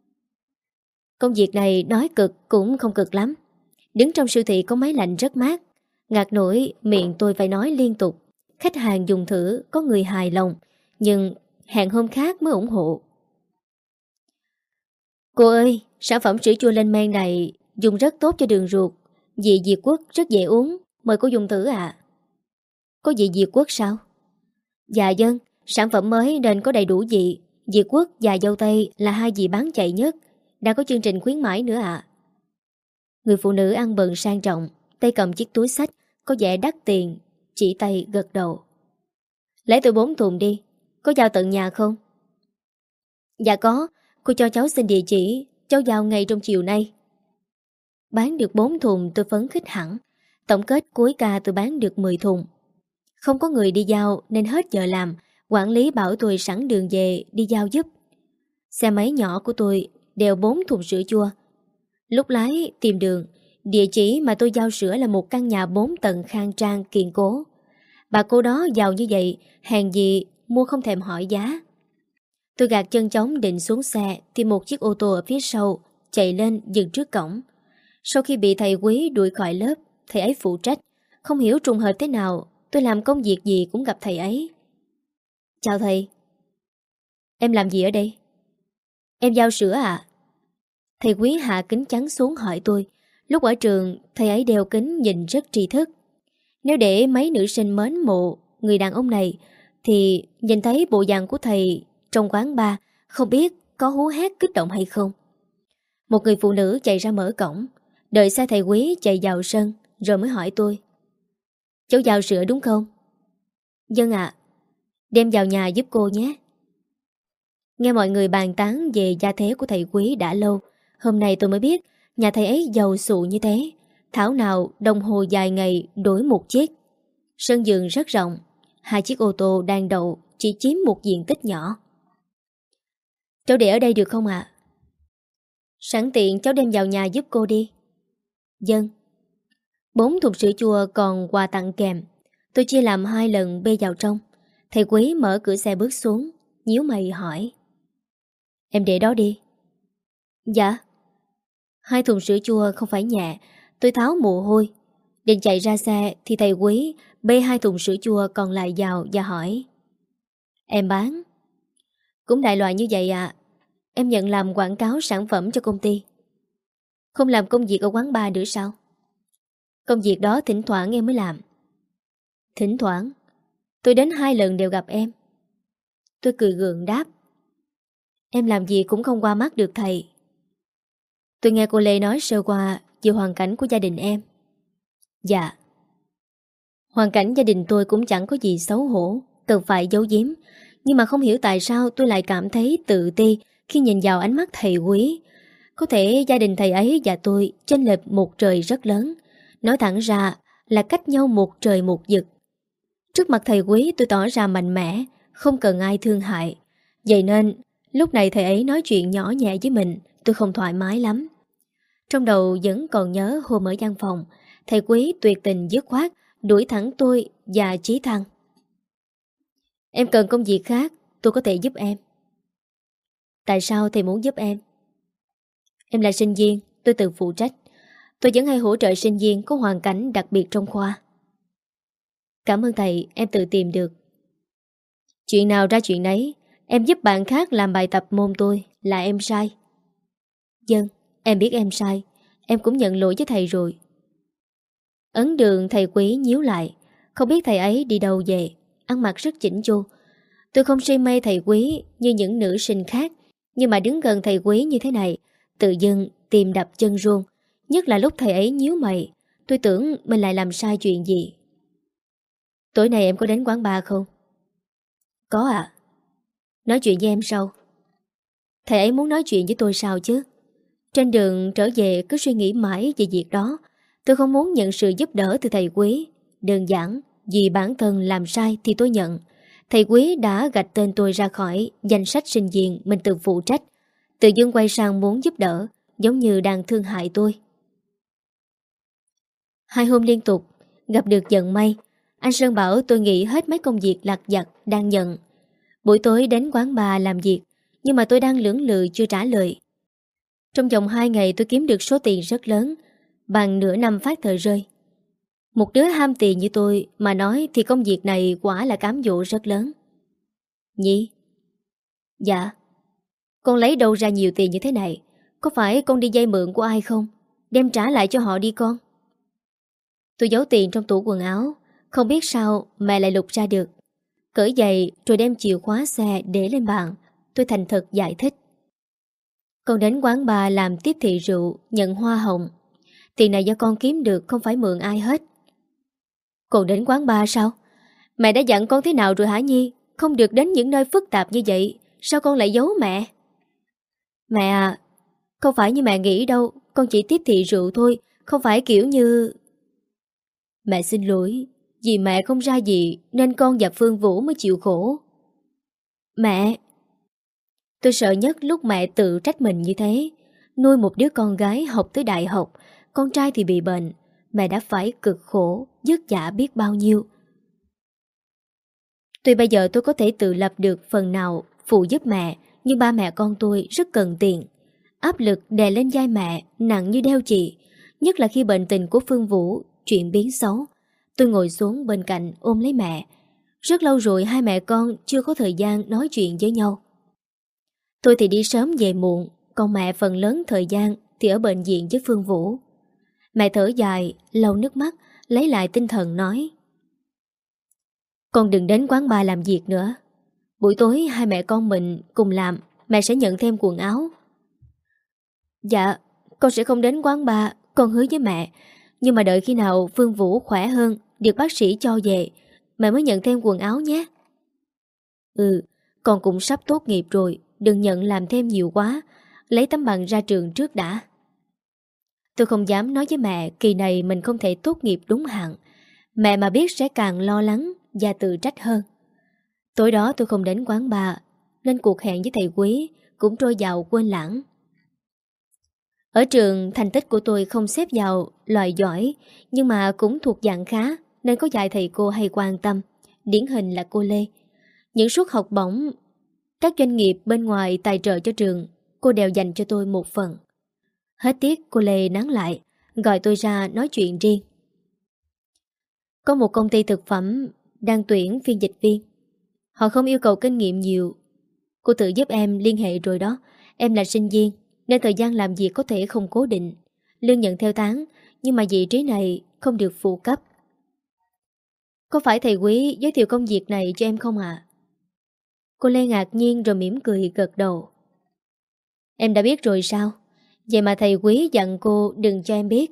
Công việc này nói cực cũng không cực lắm. Đứng trong siêu thị có máy lạnh rất mát. Ngạt nổi miệng tôi phải nói liên tục. Khách hàng dùng thử có người hài lòng, nhưng hẹn hôm khác mới ủng hộ. Cô ơi, sản phẩm sữa chua lên men này dùng rất tốt cho đường ruột. Vị Việt Quất rất dễ uống, mời cô dùng thử ạ. À. Có vị Việt Quất sao? Dạ dân, sản phẩm mới nên có đầy đủ vị. Việt Quất và dâu tây là hai vị bán chạy nhất. Đã có chương trình khuyến mãi nữa ạ. À. Người phụ nữ ăn bận sang trọng, tay cầm chiếc túi xách có vẻ đắt tiền, chỉ tay gật đầu. Lấy tôi bốn thùng đi, có giao tận nhà không? Dạ có, cô cho cháu xin địa chỉ, cháu giao ngay trong chiều nay. Bán được bốn thùng tôi phấn khích hẳn. Tổng kết cuối ca tôi bán được mười thùng. Không có người đi giao nên hết giờ làm, quản lý bảo tôi sẵn đường về đi giao giúp. Xe máy nhỏ của tôi đeo bốn thùng sữa chua. Lúc lái tìm đường, địa chỉ mà tôi giao sữa là một căn nhà bốn tầng khang trang kiên cố. Bà cô đó giàu như vậy, hèn gì mua không thèm hỏi giá. Tôi gạt chân trống định xuống xe thì một chiếc ô tô ở phía sau chạy lên dừng trước cổng. Sau khi bị thầy Quý đuổi khỏi lớp, thầy ấy phụ trách. Không hiểu trùng hợp thế nào, tôi làm công việc gì cũng gặp thầy ấy. Chào thầy. Em làm gì ở đây? Em giao sữa à? Thầy Quý hạ kính trắng xuống hỏi tôi. Lúc ở trường, thầy ấy đeo kính nhìn rất tri thức. Nếu để mấy nữ sinh mến mộ người đàn ông này, thì nhìn thấy bộ dạng của thầy trong quán bar, không biết có hú hét kích động hay không. Một người phụ nữ chạy ra mở cổng, đợi xe thầy Quý chạy vào sân, rồi mới hỏi tôi. Cháu giao sữa đúng không? Vâng ạ. Đem vào nhà giúp cô nhé. Nghe mọi người bàn tán về gia thế của thầy Quý đã lâu, hôm nay tôi mới biết nhà thầy ấy giàu sụ như thế. Thảo nào đồng hồ dài ngày đổi một chiếc. Sân vườn rất rộng, hai chiếc ô tô đang đậu chỉ chiếm một diện tích nhỏ. Cháu để ở đây được không ạ? Sẵn tiện cháu đem vào nhà giúp cô đi. Vâng. Bốn thùng sữa chua còn quà tặng kèm. Tôi chia làm hai lần bê vào trong. Thầy Quý mở cửa xe bước xuống, nhíu mày hỏi. Em để đó đi. Dạ. Hai thùng sữa chua không phải nhẹ. Tôi tháo mồ hôi. Định chạy ra xe thì thầy Quý bê hai thùng sữa chua còn lại vào và hỏi. Em bán? Cũng đại loại như vậy ạ. Em nhận làm quảng cáo sản phẩm cho công ty. Không làm công việc ở quán bar nữa sao? Công việc đó thỉnh thoảng em mới làm. Thỉnh thoảng? Tôi đến hai lần đều gặp em. Tôi cười gượng đáp. Em làm gì cũng không qua mắt được thầy. Tôi nghe cô Lê nói sơ qua về hoàn cảnh của gia đình em. Dạ. Hoàn cảnh gia đình tôi cũng chẳng có gì xấu hổ, cần phải giấu giếm. Nhưng mà không hiểu tại sao tôi lại cảm thấy tự ti khi nhìn vào ánh mắt thầy Quý. Có thể gia đình thầy ấy và tôi chênh lệch một trời rất lớn. Nói thẳng ra là cách nhau một trời một vực. Trước mặt thầy Quý tôi tỏ ra mạnh mẽ, không cần ai thương hại. Vậy nên lúc này thầy ấy nói chuyện nhỏ nhẹ với mình, tôi không thoải mái lắm. Trong đầu vẫn còn nhớ hôm ở văn phòng, thầy Quý tuyệt tình dứt khoát đuổi thẳng tôi và Chí Thăng. Em cần công việc khác, tôi có thể giúp em. Tại sao thầy muốn giúp em? Em là sinh viên, tôi tự phụ trách. Tôi vẫn hay hỗ trợ sinh viên có hoàn cảnh đặc biệt trong khoa. Cảm ơn thầy, em tự tìm được. Chuyện nào ra chuyện nấy. Em giúp bạn khác làm bài tập môn tôi là em sai. Vâng, em biết em sai. Em cũng nhận lỗi với thầy rồi. Ấn đường thầy Quý nhíu lại. Không biết thầy ấy đi đâu về. Ăn mặc rất chỉnh chu. Tôi không say mê thầy Quý như những nữ sinh khác, nhưng mà đứng gần thầy Quý như thế này, tự dưng tìm đập chân ruông. Nhất là lúc thầy ấy nhíu mày, tôi tưởng mình lại làm sai chuyện gì. Tối nay em có đến quán bar không? Có ạ. À. Nói chuyện với em sau. Thầy ấy muốn nói chuyện với tôi sao chứ? Trên đường trở về cứ suy nghĩ mãi về việc đó. Tôi không muốn nhận sự giúp đỡ từ thầy Quý. Đơn giản, vì bản thân làm sai thì tôi nhận. Thầy Quý đã gạch tên tôi ra khỏi danh sách sinh viên mình tự phụ trách. Tự dưng quay sang muốn giúp đỡ, giống như đang thương hại tôi. Hai hôm liên tục gặp được vận may. Anh Sơn bảo tôi nghỉ hết mấy công việc lặt vặt đang nhận. Buổi tối đến quán bar làm việc, nhưng mà tôi đang lưỡng lự chưa trả lời. Trong vòng hai ngày tôi kiếm được số tiền rất lớn, bằng nửa năm phát tờ rơi. Một đứa ham tiền như tôi mà nói thì công việc này quả là cám dỗ rất lớn. Nhi? Dạ. Con lấy đâu ra nhiều tiền như thế này? Có phải con đi vay mượn của ai không? Đem trả lại cho họ đi con. Tôi giấu tiền trong tủ quần áo. Không biết sao mẹ lại lục ra được. Cởi giày rồi đem chìa khóa xe để lên bàn. Tôi thành thật giải thích. Con đến quán bar làm tiếp thị rượu, nhận hoa hồng. Tiền này do con kiếm được, không phải mượn ai hết. Còn đến quán bar sao? Mẹ đã dặn con thế nào rồi hả Nhi? Không được đến những nơi phức tạp như vậy. Sao con lại giấu mẹ? Mẹ à, không phải như mẹ nghĩ đâu. Con chỉ tiếp thị rượu thôi. Không phải kiểu như... Mẹ xin lỗi. Vì mẹ không ra gì nên con và Phương Vũ mới chịu khổ. Mẹ... Tôi sợ nhất lúc mẹ tự trách mình như thế. Nuôi một đứa con gái học tới đại học, con trai thì bị bệnh. Mẹ đã phải cực khổ, vất vả biết bao nhiêu. Tuy bây giờ tôi có thể tự lập được phần nào phụ giúp mẹ, nhưng ba mẹ con tôi rất cần tiền. Áp lực đè lên vai mẹ nặng như đeo chì, nhất là khi bệnh tình của Phương Vũ chuyển biến xấu. Tôi ngồi xuống bên cạnh ôm lấy mẹ. Rất lâu rồi hai mẹ con chưa có thời gian nói chuyện với nhau. Tôi thì đi sớm về muộn, còn mẹ phần lớn thời gian thì ở bệnh viện với Phương Vũ. Mẹ thở dài, lau nước mắt, lấy lại tinh thần nói: Con đừng đến quán bar làm việc nữa. Buổi tối hai mẹ con mình cùng làm, mẹ sẽ nhận thêm quần áo. Dạ, con sẽ không đến quán bar, con hứa với mẹ. Nhưng mà đợi khi nào Phương Vũ khỏe hơn, được bác sĩ cho về, mẹ mới nhận thêm quần áo nhé. Ừ, con cũng sắp tốt nghiệp rồi, đừng nhận làm thêm nhiều quá, lấy tấm bằng ra trường trước đã. Tôi không dám nói với mẹ kỳ này mình không thể tốt nghiệp đúng hạn. Mẹ mà biết sẽ càng lo lắng và tự trách hơn. Tối đó tôi không đến quán bar, nên cuộc hẹn với thầy Quý cũng trôi vào quên lãng. Ở trường, thành tích của tôi không xếp vào loại giỏi, nhưng mà cũng thuộc dạng khá, nên có vài thầy cô hay quan tâm. Điển hình là cô Lê. Những suất học bổng các doanh nghiệp bên ngoài tài trợ cho trường, cô đều dành cho tôi một phần. Hết tiết cô Lê nán lại, gọi tôi ra nói chuyện riêng. Có một công ty thực phẩm đang tuyển phiên dịch viên. Họ không yêu cầu kinh nghiệm nhiều. Cô tự giúp em liên hệ rồi đó. Em là sinh viên nên thời gian làm việc có thể không cố định, lương nhận theo tháng, nhưng mà vị trí này không được phụ cấp. Có phải thầy Quý giới thiệu công việc này cho em không ạ? À? Cô Lê ngạc nhiên rồi mỉm cười gật đầu. Em đã biết rồi sao? Vậy mà thầy Quý dặn cô đừng cho em biết.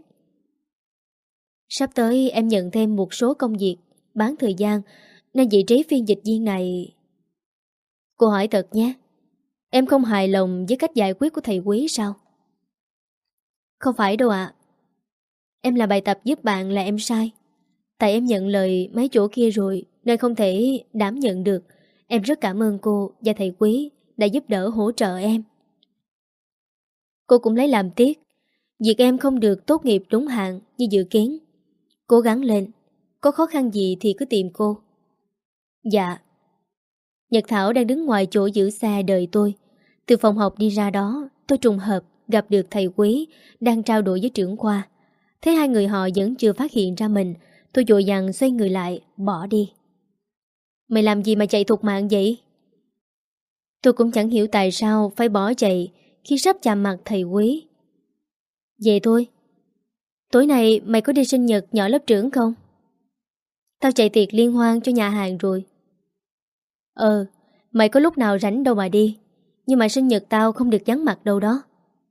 Sắp tới em nhận thêm một số công việc bán thời gian, nên vị trí phiên dịch viên này... Cô hỏi thật nhé, em không hài lòng với cách giải quyết của thầy Quý sao? Không phải đâu ạ. Em làm bài tập giúp bạn là em sai. Tại em nhận lời mấy chỗ kia rồi nên không thể đảm nhận được. Em rất cảm ơn cô và thầy Quý đã giúp đỡ hỗ trợ em. Cô cũng lấy làm tiếc. Việc em không được tốt nghiệp đúng hạn như dự kiến. Cố gắng lên. Có khó khăn gì thì cứ tìm cô. Dạ. Nhật Thảo đang đứng ngoài chỗ giữ xe đợi tôi. Từ phòng học đi ra đó, tôi trùng hợp gặp được thầy Quý đang trao đổi với trưởng khoa. Thấy hai người họ vẫn chưa phát hiện ra mình, tôi vội vàng xoay người lại, bỏ đi. Mày làm gì mà chạy thục mạng vậy? Tôi cũng chẳng hiểu tại sao phải bỏ chạy khi sắp chạm mặt thầy Quý. Về thôi. Tối nay mày có đi sinh nhật nhỏ lớp trưởng không? Tao chạy tiệc liên hoan cho nhà hàng rồi. Ờ, mày có lúc nào rảnh đâu mà đi. Nhưng mà sinh nhật tao không được vắng mặt đâu đó.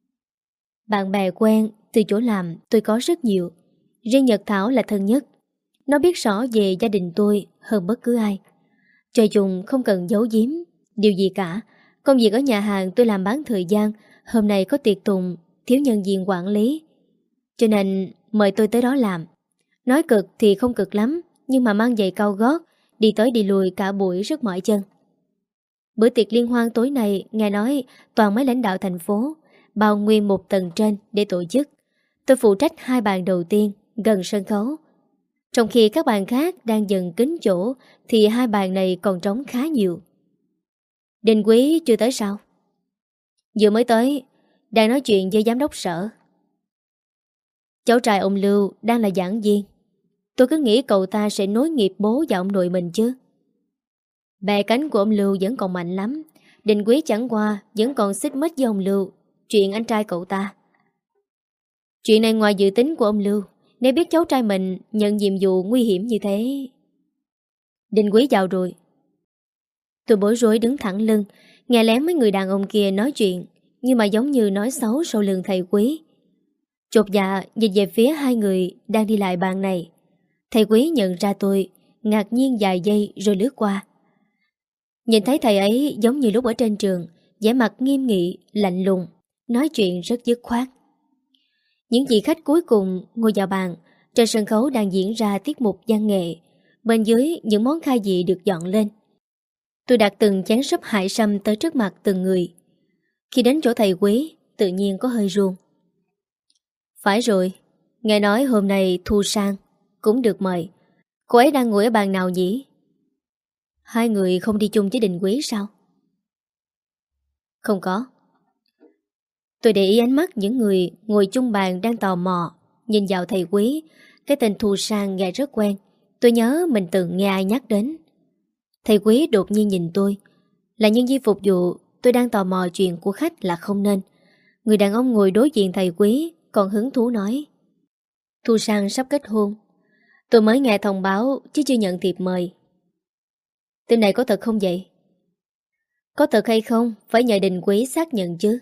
Bạn bè quen từ chỗ làm tôi có rất nhiều. Riêng Nhật Thảo là thân nhất. Nó biết rõ về gia đình tôi hơn bất cứ ai. Trời chung không cần giấu giếm điều gì cả. Công việc ở nhà hàng tôi làm bán thời gian. Hôm nay có tiệc tùng, thiếu nhân viên quản lý, cho nên mời tôi tới đó làm. Nói cực thì không cực lắm, nhưng mà mang giày cao gót, đi tới đi lùi cả buổi rất mỏi chân. Bữa tiệc liên hoan tối nay nghe nói toàn mấy lãnh đạo thành phố, bao nguyên một tầng trên để tổ chức. Tôi phụ trách hai bàn đầu tiên gần sân khấu. Trong khi các bàn khác đang dần kín chỗ thì hai bàn này còn trống khá nhiều. Đình Quý chưa tới sao? Vừa mới tới, đang nói chuyện với giám đốc sở. Cháu trai ông Lưu đang là giảng viên. Tôi cứ nghĩ cậu ta sẽ nối nghiệp bố và ông nội mình chứ. Bè cánh của ông Lưu vẫn còn mạnh lắm. Đình Quý chẳng qua vẫn còn xích mích với ông Lưu chuyện anh trai cậu ta. Chuyện này ngoài dự tính của ông Lưu. Nếu biết cháu trai mình nhận nhiệm vụ nguy hiểm như thế. Đình Quý vào rồi. Tôi bối rối đứng thẳng lưng, nghe lén mấy người đàn ông kia nói chuyện, nhưng mà giống như nói xấu sau lưng thầy Quý. Chột dạ nhìn về phía hai người đang đi lại bàn này. Thầy Quý nhận ra tôi, ngạc nhiên vài giây rồi lướt qua. Nhìn thấy thầy ấy giống như lúc ở trên trường, vẻ mặt nghiêm nghị, lạnh lùng, nói chuyện rất dứt khoát. Những vị khách cuối cùng ngồi vào bàn. Trên sân khấu đang diễn ra tiết mục văn nghệ. Bên dưới những món khai vị được dọn lên. Tôi đặt từng chén súp hải sâm tới trước mặt từng người. Khi đến chỗ thầy Quý, tự nhiên có hơi run. Phải rồi, nghe nói hôm nay Thu Sang cũng được mời. Cô ấy đang ngồi ở bàn nào nhỉ? Hai người không đi chung với Đình Quý sao? Không có. Tôi để ý ánh mắt những người ngồi chung bàn đang tò mò nhìn vào thầy Quý. Cái tên Thu Sang nghe rất quen. Tôi nhớ mình từng nghe ai nhắc đến. Thầy Quý đột nhiên nhìn tôi. Là nhân viên phục vụ, tôi đang tò mò chuyện của khách là không nên. Người đàn ông ngồi đối diện thầy Quý còn hứng thú nói: Thu Sang sắp kết hôn. Tôi mới nghe thông báo chứ chưa nhận thiệp mời. Tin này có thật không vậy? Có thật hay không phải nhờ Đình Quý xác nhận chứ.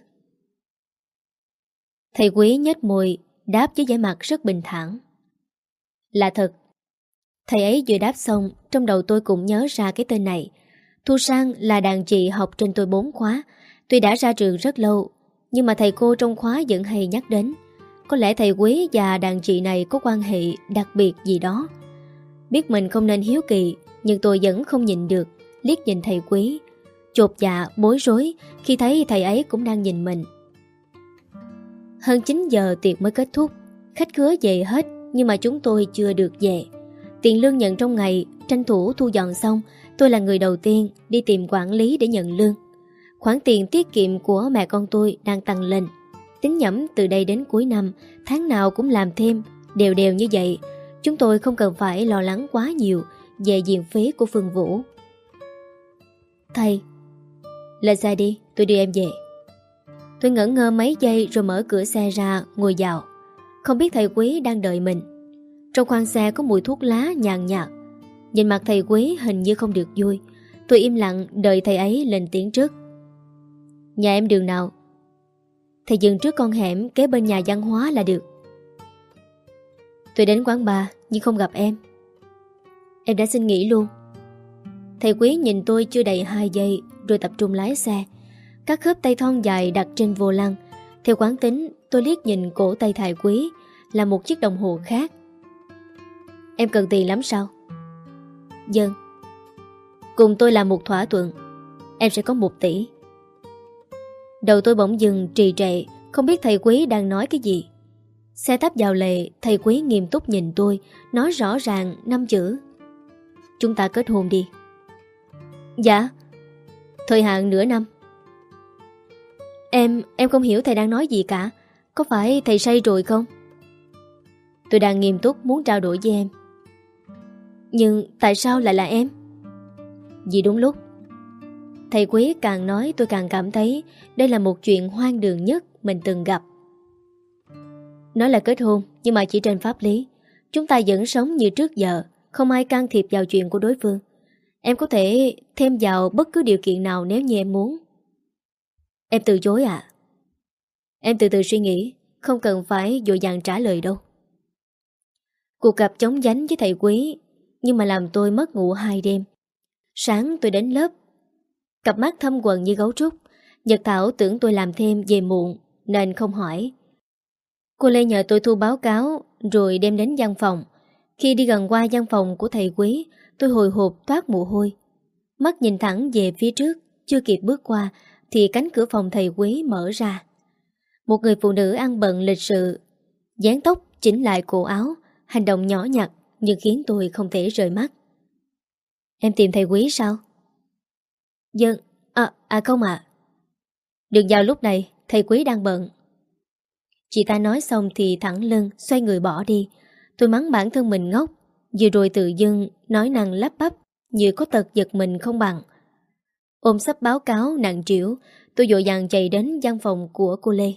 Thầy Quý nhếch môi đáp với vẻ mặt rất bình thản: Là thật. Thầy ấy vừa đáp xong, trong đầu tôi cũng nhớ ra cái tên này. Thu Sang là đàn chị học trên tôi bốn khóa. Tuy đã ra trường rất lâu, nhưng mà thầy cô trong khóa vẫn hay nhắc đến. Có lẽ thầy Quý và đàn chị này có quan hệ đặc biệt gì đó. Biết mình không nên hiếu kỳ, nhưng tôi vẫn không nhịn được liếc nhìn thầy Quý, chột dạ bối rối khi thấy thầy ấy cũng đang nhìn mình. Hơn chín giờ tiệc mới kết thúc. Khách khứa về hết, nhưng mà chúng tôi chưa được về. Tiền lương nhận trong ngày tranh thủ thu dọn xong, tôi là người đầu tiên đi tìm quản lý để nhận lương. Khoản tiền tiết kiệm của mẹ con tôi đang tăng lên. Tính nhẩm từ đây đến cuối năm, tháng nào cũng làm thêm, đều đều như vậy. Chúng tôi không cần phải lo lắng quá nhiều về viện phí của Phương Vũ. Thầy, lên xe đi, tôi đưa em về. Tôi ngỡ ngơ mấy giây rồi mở cửa xe ra, ngồi vào. Không biết thầy Quý đang đợi mình. Trong khoang xe có mùi thuốc lá nhàn nhạt. Nhìn mặt thầy Quý hình như không được vui. Tôi im lặng đợi thầy ấy lên tiếng trước. Nhà em đường nào? Thầy dừng trước con hẻm kế bên nhà văn hóa là được. Tôi đến quán bar nhưng không gặp em. Em đã xin nghỉ luôn. Thầy Quý nhìn tôi chưa đầy hai giây rồi tập trung lái xe. Các khớp tay thon dài đặt trên vô lăng. Theo quán tính, tôi liếc nhìn cổ tay thầy Quý là một chiếc đồng hồ khác. Em cần tiền lắm sao? Vâng. Cùng tôi làm một thỏa thuận. Em sẽ có một tỷ. Đầu tôi bỗng dừng trì trệ, không biết thầy Quý đang nói cái gì. Xe tấp vào lề, thầy Quý nghiêm túc nhìn tôi, nói rõ ràng năm chữ: Chúng ta kết hôn đi. Dạ. Thời hạn nửa năm. Em, em không hiểu thầy đang nói gì cả. Có phải thầy say rồi không? Tôi đang nghiêm túc muốn trao đổi với em. Nhưng tại sao lại là em? Vì đúng lúc. Thầy Quý càng nói tôi càng cảm thấy đây là một chuyện hoang đường nhất mình từng gặp. Nói là kết hôn, nhưng mà chỉ trên pháp lý. Chúng ta vẫn sống như trước giờ, không ai can thiệp vào chuyện của đối phương. Em có thể thêm vào bất cứ điều kiện nào nếu như em muốn. Em từ chối à? Em từ từ suy nghĩ, không cần phải vội vàng trả lời đâu. Cuộc gặp chóng vánh với thầy Quý, nhưng mà làm tôi mất ngủ hai đêm. Sáng tôi đến lớp, cặp mắt thâm quầng như gấu trúc. Nhật Thảo tưởng tôi làm thêm về muộn nên không hỏi. Cô Lê nhờ tôi thu báo cáo rồi đem đến văn phòng. Khi đi gần qua văn phòng của thầy Quý, tôi hồi hộp toát mồ hôi. Mắt nhìn thẳng về phía trước, chưa kịp bước qua thì cánh cửa phòng thầy Quý mở ra. Một người phụ nữ ăn bận lịch sự, dáng tóc chỉnh lại cổ áo, hành động nhỏ nhặt nhưng khiến tôi không thể rời mắt. Em tìm thầy Quý sao? Vâng. À, à không ạ. À. Đừng vào lúc này, thầy Quý đang bận. Chị ta nói xong thì thẳng lưng xoay người bỏ đi. Tôi mắng bản thân mình ngốc. Vừa rồi tự dưng nói năng lắp bắp như có tật giật mình không bằng. Ôm sắp báo cáo nặng trĩu, tôi vội vàng chạy đến văn phòng của cô Lê.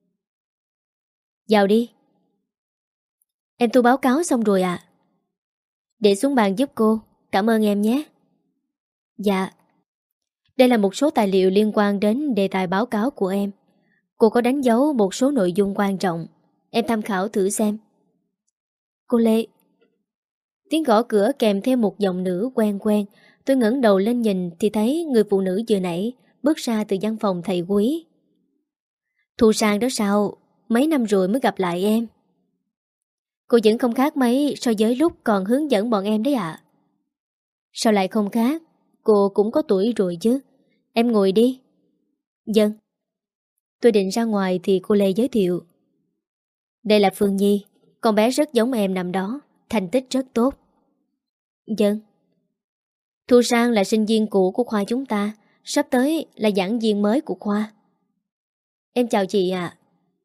Vào đi. Em thu báo cáo xong rồi ạ. À? Để xuống bàn giúp cô. Cảm ơn em nhé. Dạ. Đây là một số tài liệu liên quan đến đề tài báo cáo của em. Cô có đánh dấu một số nội dung quan trọng. Em tham khảo thử xem. Cô Lê. Tiếng gõ cửa kèm theo một giọng nữ quen quen. Tôi ngẩng đầu lên nhìn thì thấy người phụ nữ vừa nãy bước ra từ văn phòng thầy Quý. Thu Sang đó sao? Mấy năm rồi mới gặp lại em. Cô vẫn không khác mấy so với lúc còn hướng dẫn bọn em đấy ạ. À. Sao lại không khác? Cô cũng có tuổi rồi chứ. Em ngồi đi. Vâng. Tôi định ra ngoài thì cô Lê giới thiệu. Đây là Phương Nhi. Con bé rất giống em năm đó. Thành tích rất tốt. Vâng. Thu Sang là sinh viên cũ của khoa chúng ta, sắp tới là giảng viên mới của khoa. Em chào chị ạ.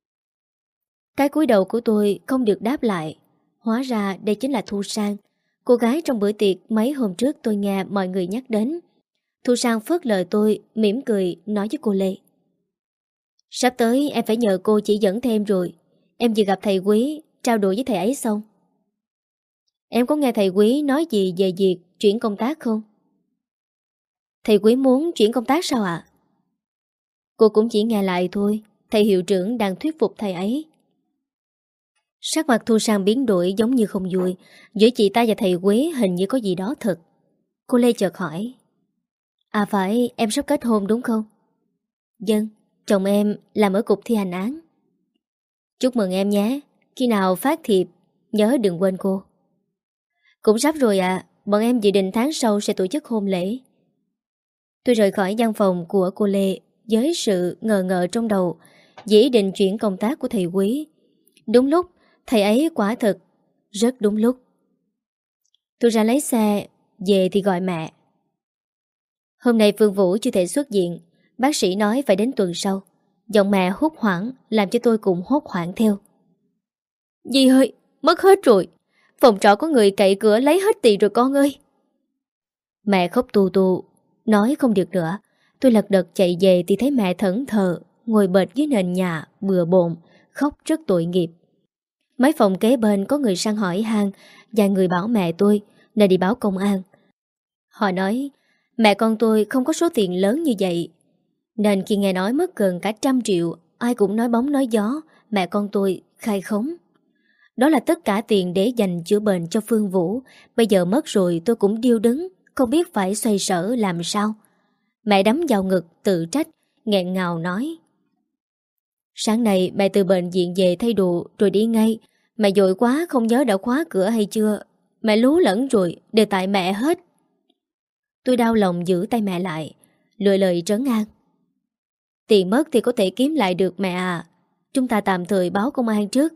Cái cúi đầu của tôi không được đáp lại. Hóa ra đây chính là Thu Sang, cô gái trong bữa tiệc mấy hôm trước tôi nghe mọi người nhắc đến. Thu Sang phớt lời tôi, mỉm cười nói với cô Lê. Sắp tới em phải nhờ cô chỉ dẫn thêm rồi. Em vừa gặp thầy Quý, trao đổi với thầy ấy xong. Em có nghe thầy Quý nói gì về việc chuyển công tác không? Thầy Quý muốn chuyển công tác sao ạ? Cô cũng chỉ nghe lại thôi. Thầy hiệu trưởng đang thuyết phục thầy ấy. Sắc mặt Thu Sang biến đổi giống như không vui. Giữa chị ta và thầy Quý hình như có gì đó thật. Cô Lê chợt hỏi. À phải, em sắp kết hôn đúng không? Vâng, chồng em làm ở cục thi hành án. Chúc mừng em nhé. Khi nào phát thiệp nhớ đừng quên cô. Cũng sắp rồi ạ. Bọn em dự định tháng sau sẽ tổ chức hôn lễ. Tôi rời khỏi văn phòng của cô Lê với sự ngờ ngợ trong đầu vì ý định chuyển công tác của thầy Quý. Đúng lúc, thầy ấy quả thật rất đúng lúc. Tôi ra lấy xe, về thì gọi mẹ. Hôm nay Phương Vũ chưa thể xuất viện, bác sĩ nói phải đến tuần sau. Giọng mẹ hốt hoảng làm cho tôi cũng hốt hoảng theo. Dì ơi, mất hết rồi. Phòng trọ có người cậy cửa lấy hết tiền rồi con ơi. Mẹ khóc tu tu, nói không được nữa. Tôi lật đật chạy về thì thấy mẹ thẫn thờ, ngồi bệt dưới nền nhà, bừa bộn, khóc rất tội nghiệp. Mấy phòng kế bên có người sang hỏi han và người bảo mẹ tôi nên đi báo công an. Họ nói mẹ con tôi không có số tiền lớn như vậy, nên khi nghe nói mất gần cả trăm triệu, ai cũng nói bóng nói gió mẹ con tôi khai khống. Đó là tất cả tiền để dành chữa bệnh cho Phương Vũ. Bây giờ mất rồi tôi cũng điêu đứng, không biết phải xoay sở làm sao. Mẹ đấm vào ngực tự trách, nghẹn ngào nói. Sáng nay mẹ từ bệnh viện về thay đồ rồi đi ngay. Mẹ vội quá không nhớ đã khóa cửa hay chưa. Mẹ lú lẫn rồi, đều tại mẹ hết. Tôi đau lòng giữ tay mẹ lại, lựa lời trấn an. Tiền mất thì có thể kiếm lại được mẹ à. Chúng ta tạm thời báo công an trước.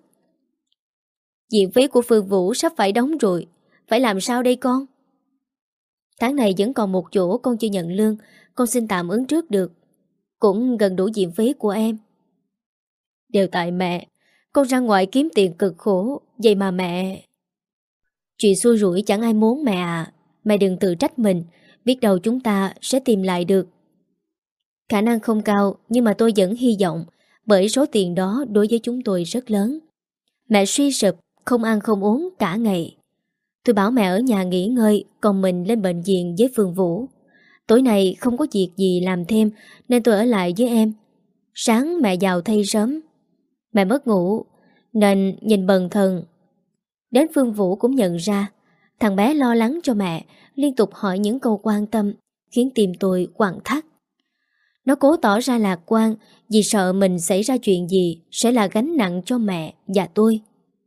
Viện phí của Phương Vũ sắp phải đóng rồi, phải làm sao đây con? Tháng này vẫn còn một chỗ con chưa nhận lương, con xin tạm ứng trước được. Cũng gần đủ viện phí của em. Đều tại mẹ. Con ra ngoài kiếm tiền cực khổ, vậy mà mẹ... Chuyện xui rủi chẳng ai muốn mẹ à. Mẹ đừng tự trách mình, biết đâu chúng ta sẽ tìm lại được. Khả năng không cao, nhưng mà tôi vẫn hy vọng, bởi số tiền đó đối với chúng tôi rất lớn. Mẹ suy sụp, không ăn không uống cả ngày. Tôi bảo mẹ ở nhà nghỉ ngơi, còn mình lên bệnh viện với Phương Vũ. Tối nay không có việc gì làm thêm nên tôi ở lại với em. Sáng mẹ vào thay sớm. Mẹ mất ngủ nên nhìn bần thần. Đến Phương Vũ cũng nhận ra thằng bé lo lắng cho mẹ, liên tục hỏi những câu quan tâm, khiến tim tôi quặn thắt. Nó cố tỏ ra lạc quan vì sợ mình xảy ra chuyện gì sẽ là gánh nặng cho mẹ và tôi.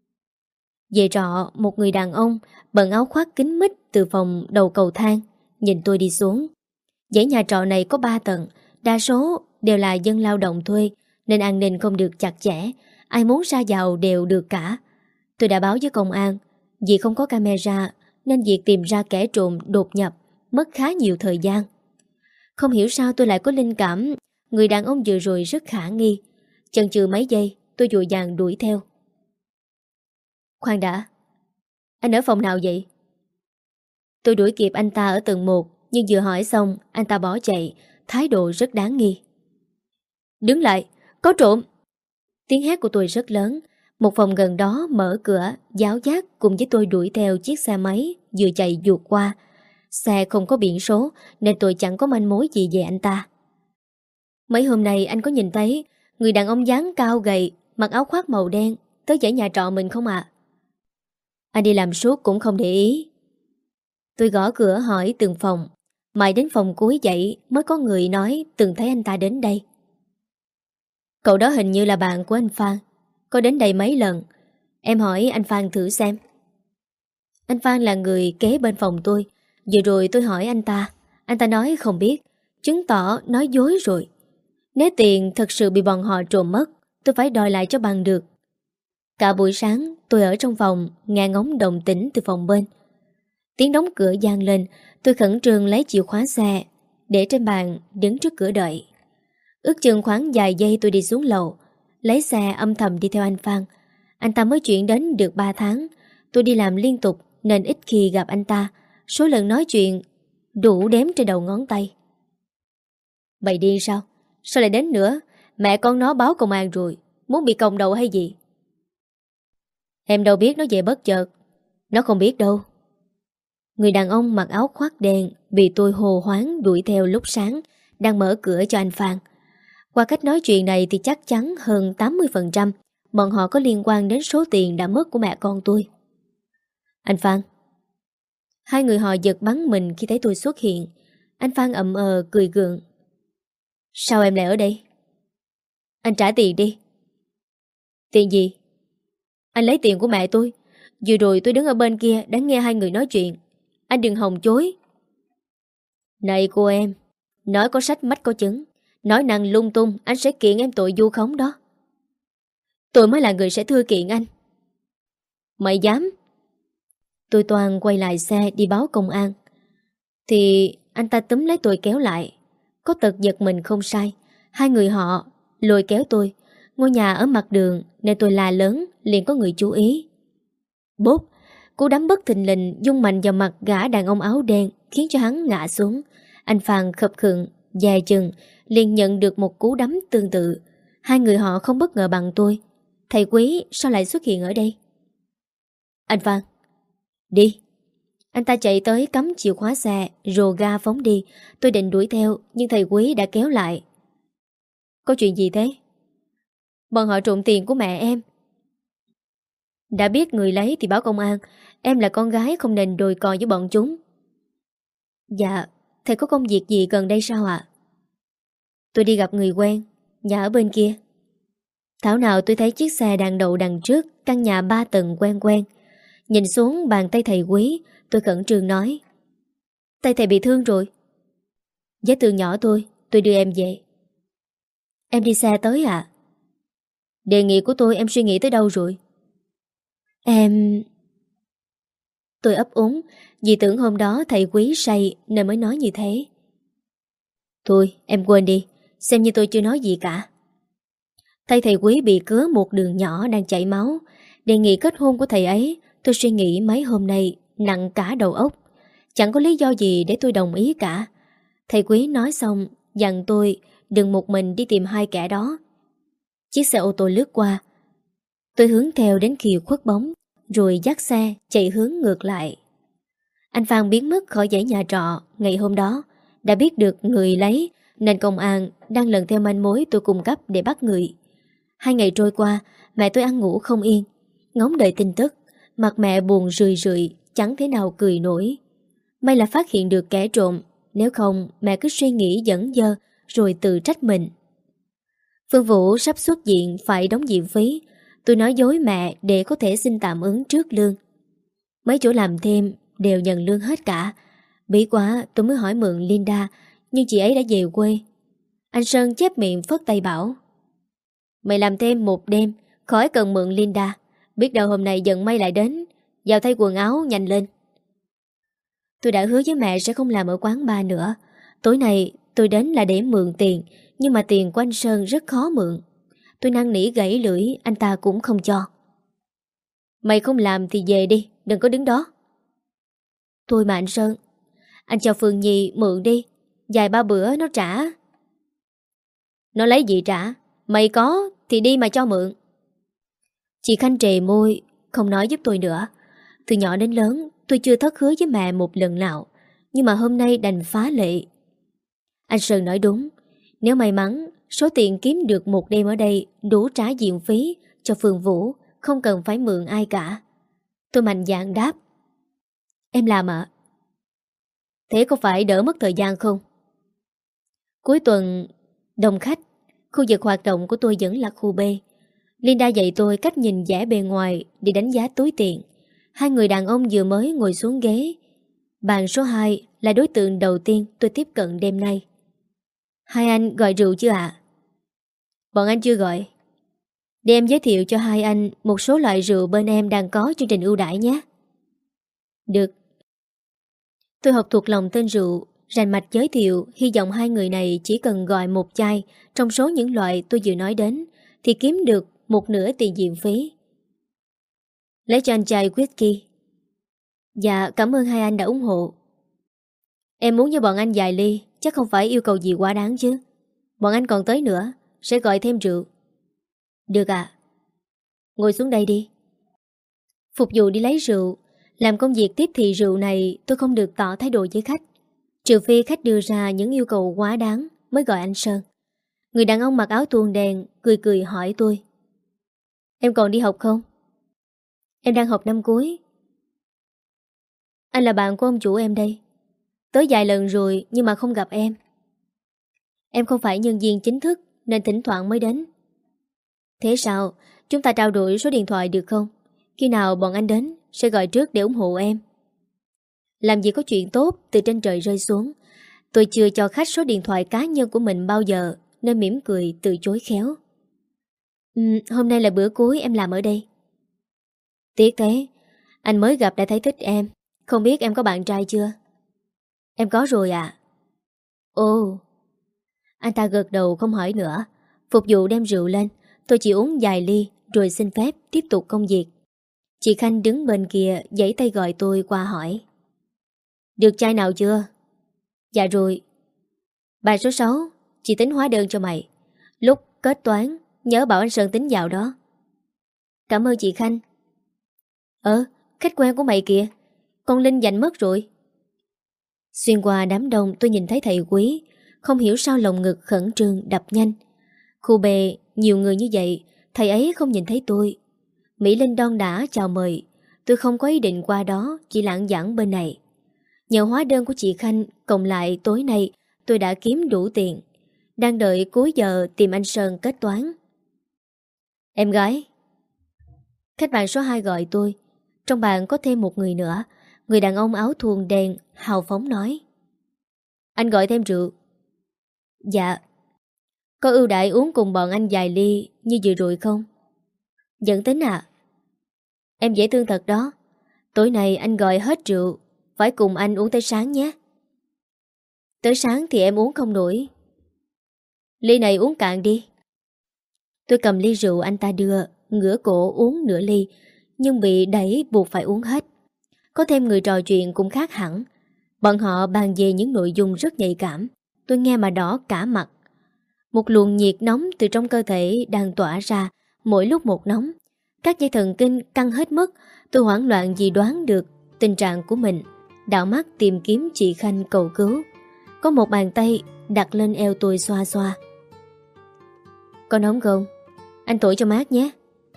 Về trọ, một người đàn ông bận áo khoác kín mít từ phòng đầu cầu thang nhìn tôi đi xuống. Dãy nhà trọ này có ba tầng, đa số đều là dân lao động thuê nên an ninh không được chặt chẽ, ai muốn ra vào đều được cả. Tôi đã báo với công an, vì không có camera nên việc tìm ra kẻ trộm đột nhập mất khá nhiều thời gian. Không hiểu sao tôi lại có linh cảm người đàn ông vừa rồi rất khả nghi. Chần chừ mấy giây, tôi vội vàng đuổi theo. Khoan đã, anh ở phòng nào vậy? Tôi đuổi kịp anh ta ở tầng một, nhưng vừa hỏi xong anh ta bỏ chạy, thái độ rất đáng nghi. Đứng lại, có trộm! Tiếng hét của tôi rất lớn. Một phòng gần đó mở cửa, giáo giác cùng với tôi đuổi theo chiếc xe máy vừa chạy vụt qua. Xe không có biển số nên tôi chẳng có manh mối gì về anh ta. Mấy hôm nay anh có nhìn thấy người đàn ông dáng cao gầy, mặc áo khoác màu đen tới dãy nhà trọ mình không ạ? À? Anh đi làm suốt cũng không để ý. Tôi gõ cửa hỏi từng phòng, mãi đến phòng cuối dãy mới có người nói từng thấy anh ta đến đây. Cậu đó hình như là bạn của anh Phan, có đến đây mấy lần. Em hỏi anh Phan thử xem. Anh Phan là người kế bên phòng tôi. Vừa rồi tôi hỏi anh ta, anh ta nói không biết, chứng tỏ nói dối rồi. Nếu tiền thật sự bị bọn họ trộm mất, tôi phải đòi lại cho bằng được. Cả buổi sáng tôi ở trong phòng nghe ngóng động tĩnh từ phòng bên. Tiếng đóng cửa vang lên. Tôi khẩn trương lấy chìa khóa xe để trên bàn, đứng trước cửa đợi. Ước chừng khoảng vài giây tôi đi xuống lầu, lấy xe âm thầm đi theo anh Phan. Anh ta mới chuyển đến được ba tháng. Tôi đi làm liên tục nên ít khi gặp anh ta. Số lần nói chuyện đủ đếm trên đầu ngón tay. Mày điên sao? Sao lại đến nữa? Mẹ con nó báo công an rồi. Muốn bị còng đầu hay gì? Em đâu biết nó về bất chợt. Nó không biết đâu. Người đàn ông mặc áo khoác đen bị tôi hồ hoáng đuổi theo lúc sáng đang mở cửa cho anh Phan. Qua cách nói chuyện này thì chắc chắn hơn tám mươi phần trăm bọn họ có liên quan đến số tiền đã mất của mẹ con tôi. Anh Phan. Hai người họ giật bắn mình khi thấy tôi xuất hiện. Anh Phan ậm ờ cười gượng. Sao em lại ở đây? Anh trả tiền đi. Tiền gì? Anh lấy tiền của mẹ tôi. Vừa rồi tôi đứng ở bên kia đã nghe hai người nói chuyện. Anh đừng hòng chối. Này cô em, nói có sách mách có chứng. Nói năng lung tung anh sẽ kiện em tội vu khống đó. Tôi mới là người sẽ thưa kiện anh. Mày dám? Tôi toàn quay lại xe đi báo công an. Thì anh ta túm lấy tôi kéo lại. Có tật giật mình không sai. Hai người họ lôi kéo tôi. Ngôi nhà ở mặt đường nên tôi la lớn liền có người chú ý. Bốp, cú đấm bất thình lình dung mạnh vào mặt gã đàn ông áo đen khiến cho hắn ngã xuống. Anh Phan khập khựng dài chừng liền nhận được một cú đấm tương tự. Hai người họ không bất ngờ bằng tôi. Thầy Quý sao lại xuất hiện ở đây? Anh Phan, đi. Anh ta chạy tới cắm chìa khóa xe rồ ga phóng đi. Tôi định đuổi theo nhưng thầy Quý đã kéo lại. Có chuyện gì thế? Bọn họ trộm tiền của mẹ em. Đã biết người lấy thì báo công an. Em là con gái không nên đồi cò với bọn chúng. Dạ, thầy có công việc gì gần đây sao ạ? Tôi đi gặp người quen, nhà ở bên kia. Thảo nào tôi thấy chiếc xe đang đậu đằng trước căn nhà ba tầng quen quen. Nhìn xuống bàn tay thầy Quý, tôi khẩn trương nói. Tay thầy bị thương rồi. Vết thương nhỏ thôi, tôi đưa em về. Em đi xe tới ạ? Đề nghị của tôi em suy nghĩ tới đâu rồi? Em... Tôi ấp úng vì tưởng hôm đó thầy Quý say nên mới nói như thế. Thôi em quên đi, xem như tôi chưa nói gì cả. Tay thầy Quý bị cứa một đường nhỏ đang chảy máu. Đề nghị kết hôn của thầy ấy tôi suy nghĩ mấy hôm nay nặng cả đầu óc. Chẳng có lý do gì để tôi đồng ý cả. Thầy Quý nói xong dặn tôi đừng một mình đi tìm hai kẻ đó. Chiếc xe ô tô lướt qua. Tôi hướng theo đến khi khuất bóng rồi dắt xe chạy hướng ngược lại. Anh Phan biến mất khỏi dãy nhà trọ ngày hôm đó. Đã biết được người lấy nên công an đang lần theo manh mối tôi cung cấp để bắt người. Hai ngày trôi qua, mẹ tôi ăn ngủ không yên, ngóng đợi tin tức. Mặt mẹ buồn rười rượi, chẳng thể nào cười nổi. May là phát hiện được kẻ trộm, nếu không mẹ cứ suy nghĩ dẫn dơ rồi tự trách mình. Phương Vũ sắp xuất viện phải đóng viện phí. Tôi nói dối mẹ để có thể xin tạm ứng trước lương. Mấy chỗ làm thêm đều nhận lương hết cả. Bí quá tôi mới hỏi mượn Linda, nhưng chị ấy đã về quê. Anh Sơn chép miệng phất tay bảo. Mày làm thêm một đêm, khỏi cần mượn Linda. Biết đâu hôm nay dần may lại đến. Vào thay quần áo nhanh lên. Tôi đã hứa với mẹ sẽ không làm ở quán bar nữa. Tối nay tôi đến là để mượn tiền, nhưng mà tiền của anh Sơn rất khó mượn. Tôi năn nỉ gãy lưỡi, anh ta cũng không cho. Mày không làm thì về đi, đừng có đứng đó. Thôi mà anh Sơn, anh cho Phương Nhi mượn đi, vài ba bữa nó trả. Nó lấy gì trả? Mày có thì đi mà cho mượn. Chị Khanh trề môi, không nói giúp tôi nữa. Từ nhỏ đến lớn tôi chưa thất hứa với mẹ một lần nào, nhưng mà hôm nay đành phá lệ. Anh Sơn nói đúng. Nếu may mắn số tiền kiếm được một đêm ở đây đủ trả viện phí cho Phương Vũ, không cần phải mượn ai cả. Tôi mạnh dạn đáp. Em làm ạ. Thế có phải đỡ mất thời gian không? Cuối tuần đông khách. Khu vực hoạt động của tôi vẫn là khu B. Linda dạy tôi cách nhìn vẻ bề ngoài để đánh giá túi tiền. Hai người đàn ông vừa mới ngồi xuống ghế. Bàn số hai là đối tượng đầu tiên tôi tiếp cận đêm nay. Hai anh gọi rượu chưa ạ? Bọn anh chưa gọi. Để em giới thiệu cho hai anh một số loại rượu bên em đang có chương trình ưu đãi nhé. Được. Tôi học thuộc lòng tên rượu, rành mạch giới thiệu, hy vọng hai người này chỉ cần gọi một chai trong số những loại tôi vừa nói đến thì kiếm được một nửa tiền viện phí. Lấy cho anh chai whisky. Dạ, cảm ơn hai anh đã ủng hộ. Em muốn cho bọn anh vài ly, chắc không phải yêu cầu gì quá đáng chứ. Bọn anh còn tới nữa, sẽ gọi thêm rượu. Được ạ. Ngồi xuống đây đi. Phục vụ đi lấy rượu. Làm công việc tiếp thị rượu này tôi không được tỏ thái độ với khách, trừ phi khách đưa ra những yêu cầu quá đáng mới gọi anh Sơn. Người đàn ông mặc áo tuồng đen cười cười hỏi tôi: Em còn đi học không? Em đang học năm cuối. Anh là bạn của ông chủ em đây. Tới vài lần rồi nhưng mà không gặp em. Em không phải nhân viên chính thức nên thỉnh thoảng mới đến. Thế sao? Chúng ta trao đổi số điện thoại được không? Khi nào bọn anh đến sẽ gọi trước để ủng hộ em. Làm gì có chuyện tốt từ trên trời rơi xuống. Tôi chưa cho khách số điện thoại cá nhân của mình bao giờ nên mỉm cười từ chối khéo. Ừ, hôm nay là bữa cuối em làm ở đây. Tiếc thế, anh mới gặp đã thấy thích em. Không biết em có bạn trai chưa? Em có rồi ạ. Ồ. Anh ta gật đầu không hỏi nữa. Phục vụ đem rượu lên. Tôi chỉ uống vài ly rồi xin phép tiếp tục công việc. Chị Khanh đứng bên kia giãy tay gọi tôi qua hỏi: Được chai nào chưa? Dạ rồi. Bài số sáu, chị tính hóa đơn cho mày. Lúc kết toán nhớ bảo anh Sơn tính vào đó. Cảm ơn chị Khanh. Ờ, khách quen của mày kìa. Con Linh giành mất rồi. Xuyên qua đám đông tôi nhìn thấy thầy Quý. Không hiểu sao lồng ngực khẩn trương đập nhanh. Khu bề nhiều người như vậy, thầy ấy không nhìn thấy tôi. Mỹ Linh đon đã chào mời. Tôi không có ý định qua đó, chỉ lảng vảng bên này. Nhờ hóa đơn của chị Khanh cộng lại tối nay tôi đã kiếm đủ tiền. Đang đợi cuối giờ tìm anh Sơn kết toán. Em gái. Khách bàn số hai gọi tôi. Trong bàn có thêm một người nữa. Người đàn ông áo thun đen hào phóng nói: Anh gọi thêm rượu. Dạ. Có ưu đãi uống cùng bọn anh vài ly như vừa rồi không? Dẫn tính à? Em dễ thương thật đó. Tối nay anh gọi hết rượu, phải cùng anh uống tới sáng nhé. Tới sáng thì em uống không nổi. Ly này uống cạn đi. Tôi cầm ly rượu anh ta đưa, ngửa cổ uống nửa ly, nhưng bị đẩy buộc phải uống hết. Có thêm người trò chuyện cũng khác hẳn. Bọn họ bàn về những nội dung rất nhạy cảm. Tôi nghe mà đỏ cả mặt. Một luồng nhiệt nóng từ trong cơ thể đang tỏa ra, mỗi lúc một nóng. Các dây thần kinh căng hết mức. Tôi hoảng loạn vì đoán được tình trạng của mình. Đảo mắt tìm kiếm chị Khanh cầu cứu. Có một bàn tay đặt lên eo tôi xoa xoa. Có nóng không? Anh thổi cho mát nhé.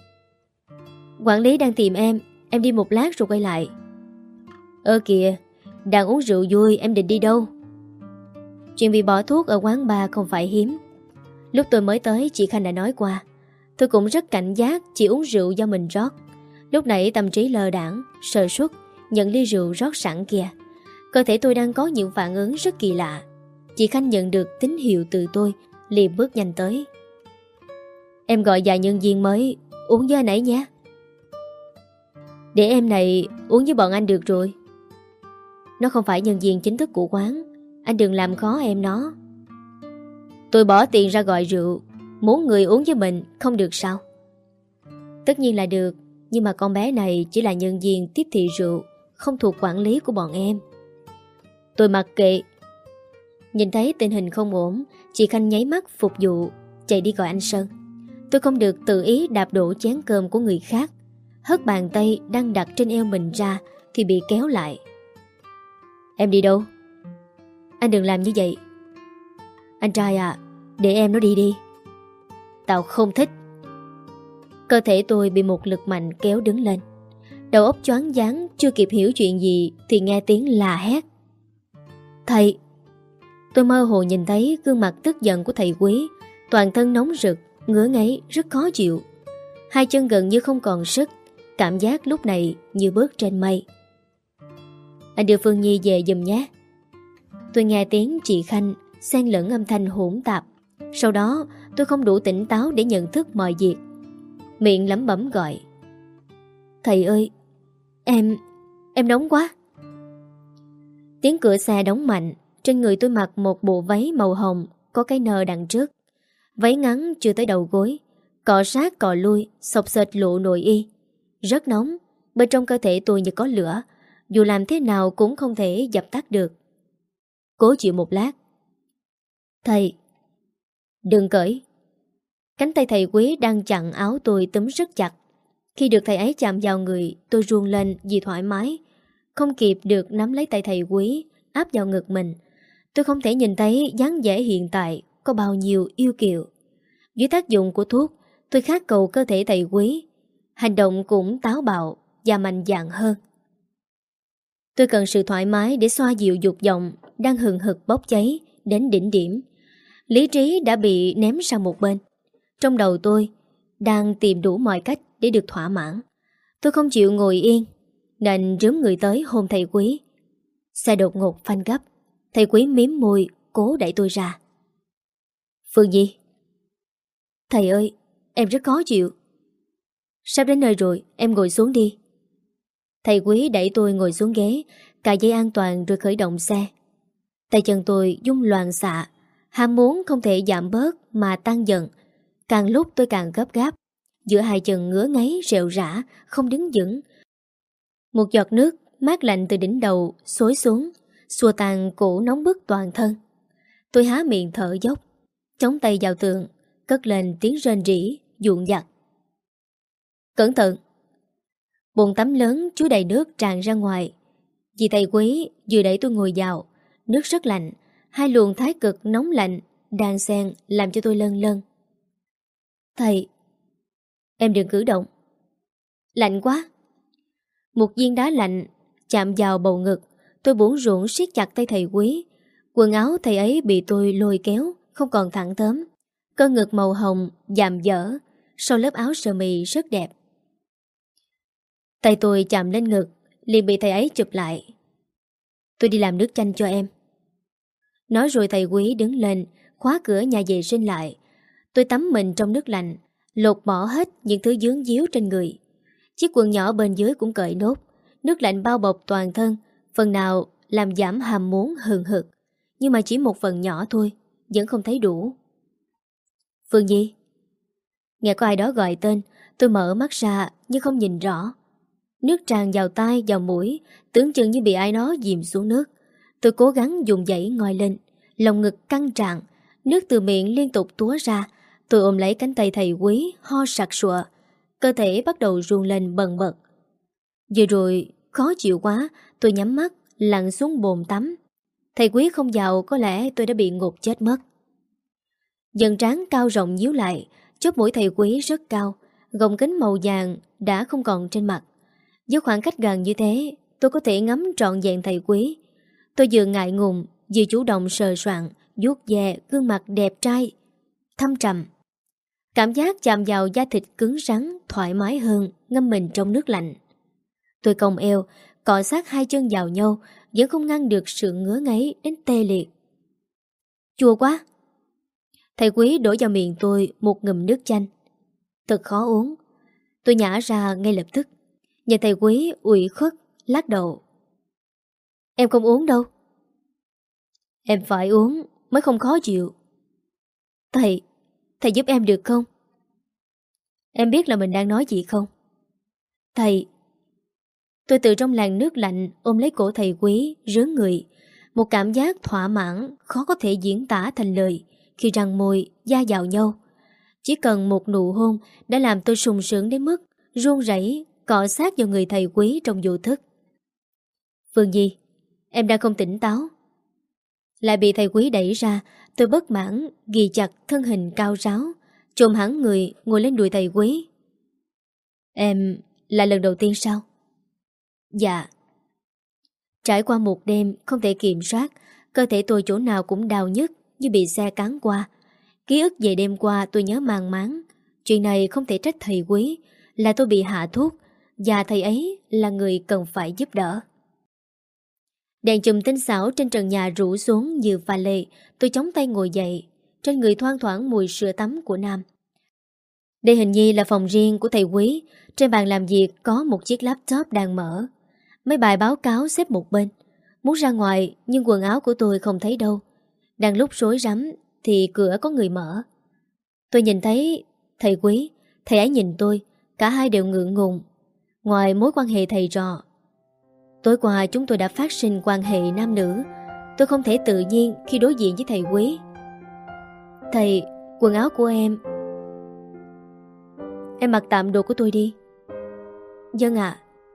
Quản lý đang tìm em. Em đi một lát rồi quay lại. Ơ kìa, đang uống rượu vui, em định đi đâu? Chuyện bị bỏ thuốc ở quán bar không phải hiếm. Lúc tôi mới tới chị Khanh đã nói qua. Tôi cũng rất cảnh giác chỉ uống rượu do mình rót. Lúc nãy tâm trí lơ đãng, sơ suất nhận ly rượu rót sẵn kia. Cơ thể tôi đang có những phản ứng rất kỳ lạ. Chị Khanh nhận được tín hiệu từ tôi, liền bước nhanh tới. Em gọi vài nhân viên mới uống với anh ấy nhé. Để em này uống với bọn anh được rồi. Nó không phải nhân viên chính thức của quán. Anh đừng làm khó em nó. Tôi bỏ tiền ra gọi rượu, muốn người uống với mình không được sao? Tất nhiên là được. Nhưng mà con bé này chỉ là nhân viên tiếp thị rượu, không thuộc quản lý của bọn em. Tôi mặc kệ. Nhìn thấy tình hình không ổn, chị Khanh nháy mắt phục vụ, chạy đi gọi anh Sơn. Tôi không được tự ý đạp đổ chén cơm của người khác. Hất bàn tay đang đặt trên eo mình ra thì bị kéo lại. Em đi đâu? Anh đừng làm như vậy. Anh trai à, để em nó đi đi. Tao không thích. Cơ thể tôi bị một lực mạnh kéo đứng lên. Đầu óc choáng váng, chưa kịp hiểu chuyện gì thì nghe tiếng la hét. Thầy! Tôi mơ hồ nhìn thấy gương mặt tức giận của thầy Quý. Toàn thân nóng rực, ngứa ngáy, rất khó chịu. Hai chân gần như không còn sức. Cảm giác lúc này như bước trên mây. Anh đưa Phương Nhi về giùm nhé. Tôi nghe tiếng chị Khanh xen lẫn âm thanh hỗn tạp. Sau đó tôi không đủ tỉnh táo để nhận thức mọi việc. Miệng lẩm bẩm gọi. Thầy ơi, em, em nóng quá. Tiếng cửa xe đóng mạnh. Trên người tôi mặc một bộ váy màu hồng có cái nơ đằng trước. Váy ngắn chưa tới đầu gối, cọ sát cọ lui, xộc xệch lộ nội y. Rất nóng, bên trong cơ thể tôi như có lửa, dù làm thế nào cũng không thể dập tắt được. Cố chịu một lát. Thầy, đừng cởi. Cánh tay thầy Quý đang chặn áo tôi túm rất chặt. Khi được thầy ấy chạm vào người, tôi run lên vì thoải mái. Không kịp được nắm lấy tay thầy Quý, áp vào ngực mình. Tôi không thể nhìn thấy dáng vẻ hiện tại có bao nhiêu yêu kiều. Dưới tác dụng của thuốc, tôi khát cầu cơ thể thầy Quý. Hành động cũng táo bạo và mạnh dạn hơn. Tôi cần sự thoải mái để xoa dịu dục vọng đang hừng hực bốc cháy đến đỉnh điểm. Lý trí đã bị ném sang một bên. Trong đầu tôi đang tìm đủ mọi cách để được thỏa mãn. Tôi không chịu ngồi yên, nên rướm người tới hôn thầy Quý. Xe đột ngột phanh gấp. Thầy Quý miếm môi, cố đẩy tôi ra. Phương Nhi. Thầy ơi, em rất khó chịu. Sắp đến nơi rồi, em ngồi xuống đi. Thầy Quý đẩy tôi ngồi xuống ghế, cài dây an toàn rồi khởi động xe. Tay chân tôi rung loạn xạ, ham muốn không thể giảm bớt mà tăng dần. Càng lúc tôi càng gấp gáp, giữa hai chân ngứa ngáy rệu rã, không đứng vững. Một giọt nước mát lạnh từ đỉnh đầu xối xuống, xua tan cổ nóng bức toàn thân. Tôi há miệng thở dốc, chống tay vào tường, cất lên tiếng rên rỉ, dụn dặt. Cẩn thận! Bồn tắm lớn chứa đầy nước tràn ra ngoài. Vì thầy Quý vừa đẩy tôi ngồi vào, nước rất lạnh, hai luồng thái cực nóng lạnh đan xen làm cho tôi lân lân. Thầy, em đừng cử động. Lạnh quá. Một viên đá lạnh chạm vào bầu ngực. Tôi bủn rủn siết chặt tay thầy Quý. Quần áo thầy ấy bị tôi lôi kéo, không còn thẳng tớm. Cơ ngực màu hồng dạm dở sau lớp áo sơ mi rất đẹp. Tay tôi chạm lên ngực, liền bị thầy ấy chụp lại. Tôi đi làm nước chanh cho em. Nói rồi thầy Quý đứng lên, khóa cửa nhà vệ sinh lại. Tôi tắm mình trong nước lạnh, lột bỏ hết những thứ dướng díu trên người. Chiếc quần nhỏ bên dưới cũng cởi nốt. Nước lạnh bao bọc toàn thân, phần nào làm giảm ham muốn hừng hực. Nhưng mà chỉ một phần nhỏ thôi, vẫn không thấy đủ. Phương Nhi. Nghe có ai đó gọi tên, tôi mở mắt ra nhưng không nhìn rõ. Nước tràn vào tai, vào mũi, tưởng chừng như bị ai đó dìm xuống nước. Tôi cố gắng dùng dãy ngoi lên, lòng ngực căng tràn, nước từ miệng liên tục túa ra. Tôi ôm lấy cánh tay thầy Quý, ho sặc sụa, cơ thể bắt đầu run lên bần bật. Vừa rồi, khó chịu quá, tôi nhắm mắt, lặn xuống bồn tắm. Thầy Quý không vào, có lẽ tôi đã bị ngột chết mất. Dần trán cao rộng nhíu lại, chóp mũi thầy Quý rất cao, gọng kính màu vàng đã không còn trên mặt. Với khoảng cách gần như thế, tôi có thể ngắm trọn vẹn thầy Quý. Tôi vừa ngại ngùng, vừa chủ động sờ soạng, vuốt ve gương mặt đẹp trai, thâm trầm. Cảm giác chạm vào da thịt cứng rắn, thoải mái hơn, ngâm mình trong nước lạnh. Tôi cong eo, cọ sát hai chân vào nhau, vẫn không ngăn được sự ngứa ngáy đến tê liệt. Chua quá! Thầy Quý đổ vào miệng tôi một ngụm nước chanh. Thật khó uống. Tôi nhả ra ngay lập tức. Nhìn thầy Quý ủy khuất, lắc đầu. Em không uống đâu. Em phải uống mới không khó chịu. Thầy, thầy giúp em được không? Em biết là mình đang nói gì không? Thầy. Tôi từ trong làn nước lạnh ôm lấy cổ thầy Quý, rướn người. Một cảm giác thỏa mãn khó có thể diễn tả thành lời khi răng môi da vào nhau. Chỉ cần một nụ hôn đã làm tôi sung sướng đến mức run rẩy cọ sát vào người thầy Quý trong vô thức. Phương Nhi, em đang không tỉnh táo. Lại bị thầy Quý đẩy ra, tôi bất mãn ghi chặt thân hình cao ráo, chồm hẳn người ngồi lên đùi thầy Quý. Em là lần đầu tiên sao? Dạ. Trải qua một đêm không thể kiểm soát, cơ thể tôi chỗ nào cũng đau nhức như bị xe cán qua. Ký ức về đêm qua tôi nhớ mang máng. Chuyện này không thể trách thầy Quý, là tôi bị hạ thuốc, và thầy ấy là người cần phải giúp đỡ. Đèn chùm tinh xảo trên trần nhà rủ xuống như pha lê. Tôi chống tay ngồi dậy. Trên người thoang thoảng mùi sữa tắm của Nam. Đây hình như là phòng riêng của thầy Quý. Trên bàn làm việc có một chiếc laptop đang mở. Mấy bài báo cáo xếp một bên. Muốn ra ngoài nhưng quần áo của tôi không thấy đâu. Đang lúc rối rắm thì cửa có người mở. Tôi nhìn thấy thầy Quý. Thầy ấy nhìn tôi. Cả hai đều ngượng ngùng. Ngoài mối quan hệ thầy trò, tối qua chúng tôi đã phát sinh quan hệ nam nữ. Tôi không thể tự nhiên khi đối diện với thầy Quý. Thầy, quần áo của em. Em mặc tạm đồ của tôi đi. Vâng ạ.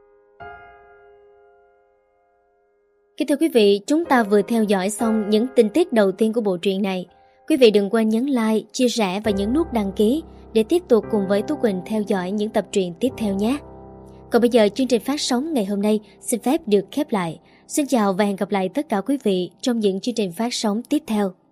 Kính thưa quý vị, chúng ta vừa theo dõi xong những tình tiết đầu tiên của bộ truyện này. Quý vị đừng quên nhấn like, chia sẻ và nhấn nút đăng ký để tiếp tục cùng với Tú Quỳnh theo dõi những tập truyện tiếp theo nhé. Còn bây giờ chương trình phát sóng ngày hôm nay xin phép được khép lại. Xin chào và hẹn gặp lại tất cả quý vị trong những chương trình phát sóng tiếp theo.